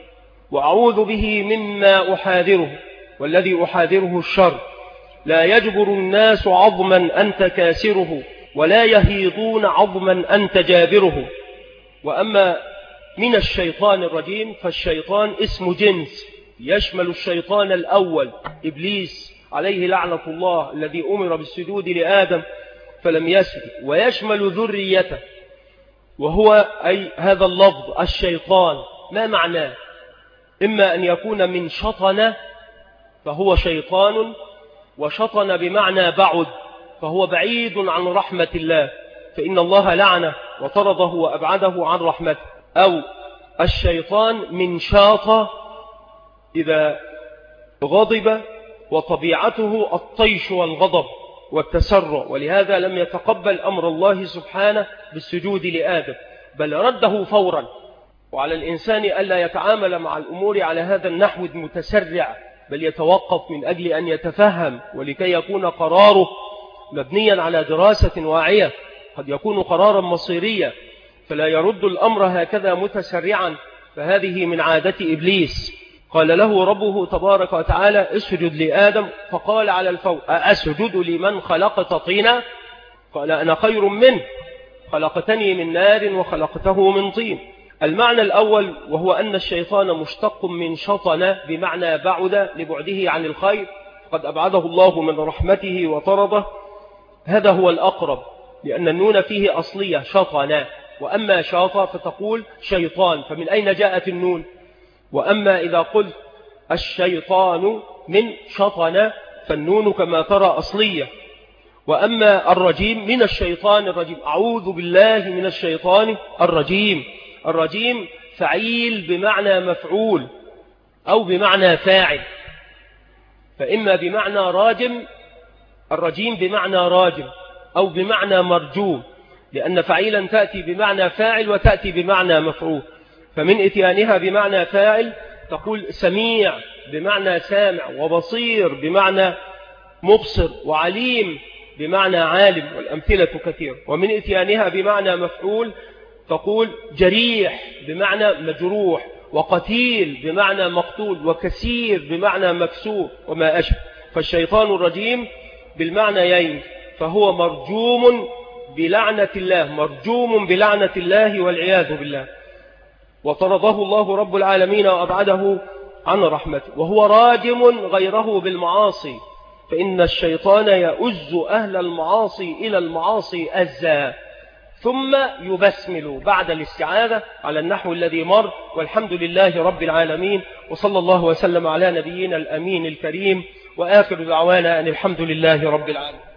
وأعوذ به مما أحاذره والذي أحاذره الشر. لا يجبر الناس عظما أنت كاسره، ولا يهيضون عظما أنت جابره. وأما من الشيطان الرجيم فالشيطان اسم جنس يشمل الشيطان الأول إبليس عليه لعنة الله الذي أمر بالسجود لآدم فلم يسجد، ويشمل ذريته، وهو أي هذا اللفظ الشيطان ما معناه؟ إما أن يكون من شطن فهو شيطان، وشطن بمعنى بعد فهو بعيد عن رحمة الله، فإن الله لعنه وطرده وأبعده عن رحمته. أو الشيطان من شاط إذا غضب، وطبيعته الطيش والغضب والتسرع، ولهذا لم يتقبل أمر الله سبحانه بالسجود لآدم بل رده فورا. وعلى الإنسان ألا يتعامل مع الأمور على هذا النحو المتسرع، بل يتوقف من أجل أن يتفهم، ولكي يكون قراره مبنيا على دراسة واعية، قد يكون قرارا مصيريا، فلا يرد الأمر هكذا متسرعا، فهذه من عادة إبليس. قال له ربه تبارك وتعالى: اسجد لآدم، فقال على الفور: أسجد لمن خلقت طينا؟ قال: أنا خير منه، خلقتني من نار وخلقته من طين. المعنى الأول وهو أن الشيطان مشتق من شطن بمعنى بعد لبعده عن الخير، قد أبعده الله من رحمته وطرده. هذا هو الأقرب، لأن النون فيه أصلية شطن، وأما شاط فتقول شيطان، فمن أين جاءت النون؟ وأما إذا قلت الشيطان من شطن فالنون كما ترى أصلية. وأما الرجيم من الشيطان الرجيم، أعوذ بالله من الشيطان الرجيم. الرجيم فعيل بمعنى مفعول أو بمعنى فاعل، فإما بمعنى راجم، الرجيم بمعنى راجم، أو بمعنى مرجوم، لأن فعيلا تأتي بمعنى فاعل وتأتي بمعنى مفعول. فمن إتيانها بمعنى فاعل تقول سميع بمعنى سامع، وبصير بمعنى مبصر، وعليم بمعنى عالم، والأمثلة كثير. ومن إتيانها بمعنى مفعول تقول جريح بمعنى مجروح، وقتيل بمعنى مقتول، وكثير بمعنى مكسور، وما أشبه. فالشيطان الرجيم بالمعنيين، فهو مرجوم بلعنة الله، مرجوم بلعنة الله والعياذ بالله، وطرده الله رب العالمين وأبعده عن رحمته. وهو راجم غيره بالمعاصي، فإن الشيطان يؤز أهل المعاصي إلى المعاصي أزا، ثم يبسمل بعد الاستعاذة على النحو الذي مر. والحمد لله رب العالمين، وصلى الله وسلم على نبينا الأمين الكريم، وآخر دعوانا أن الحمد لله رب العالمين.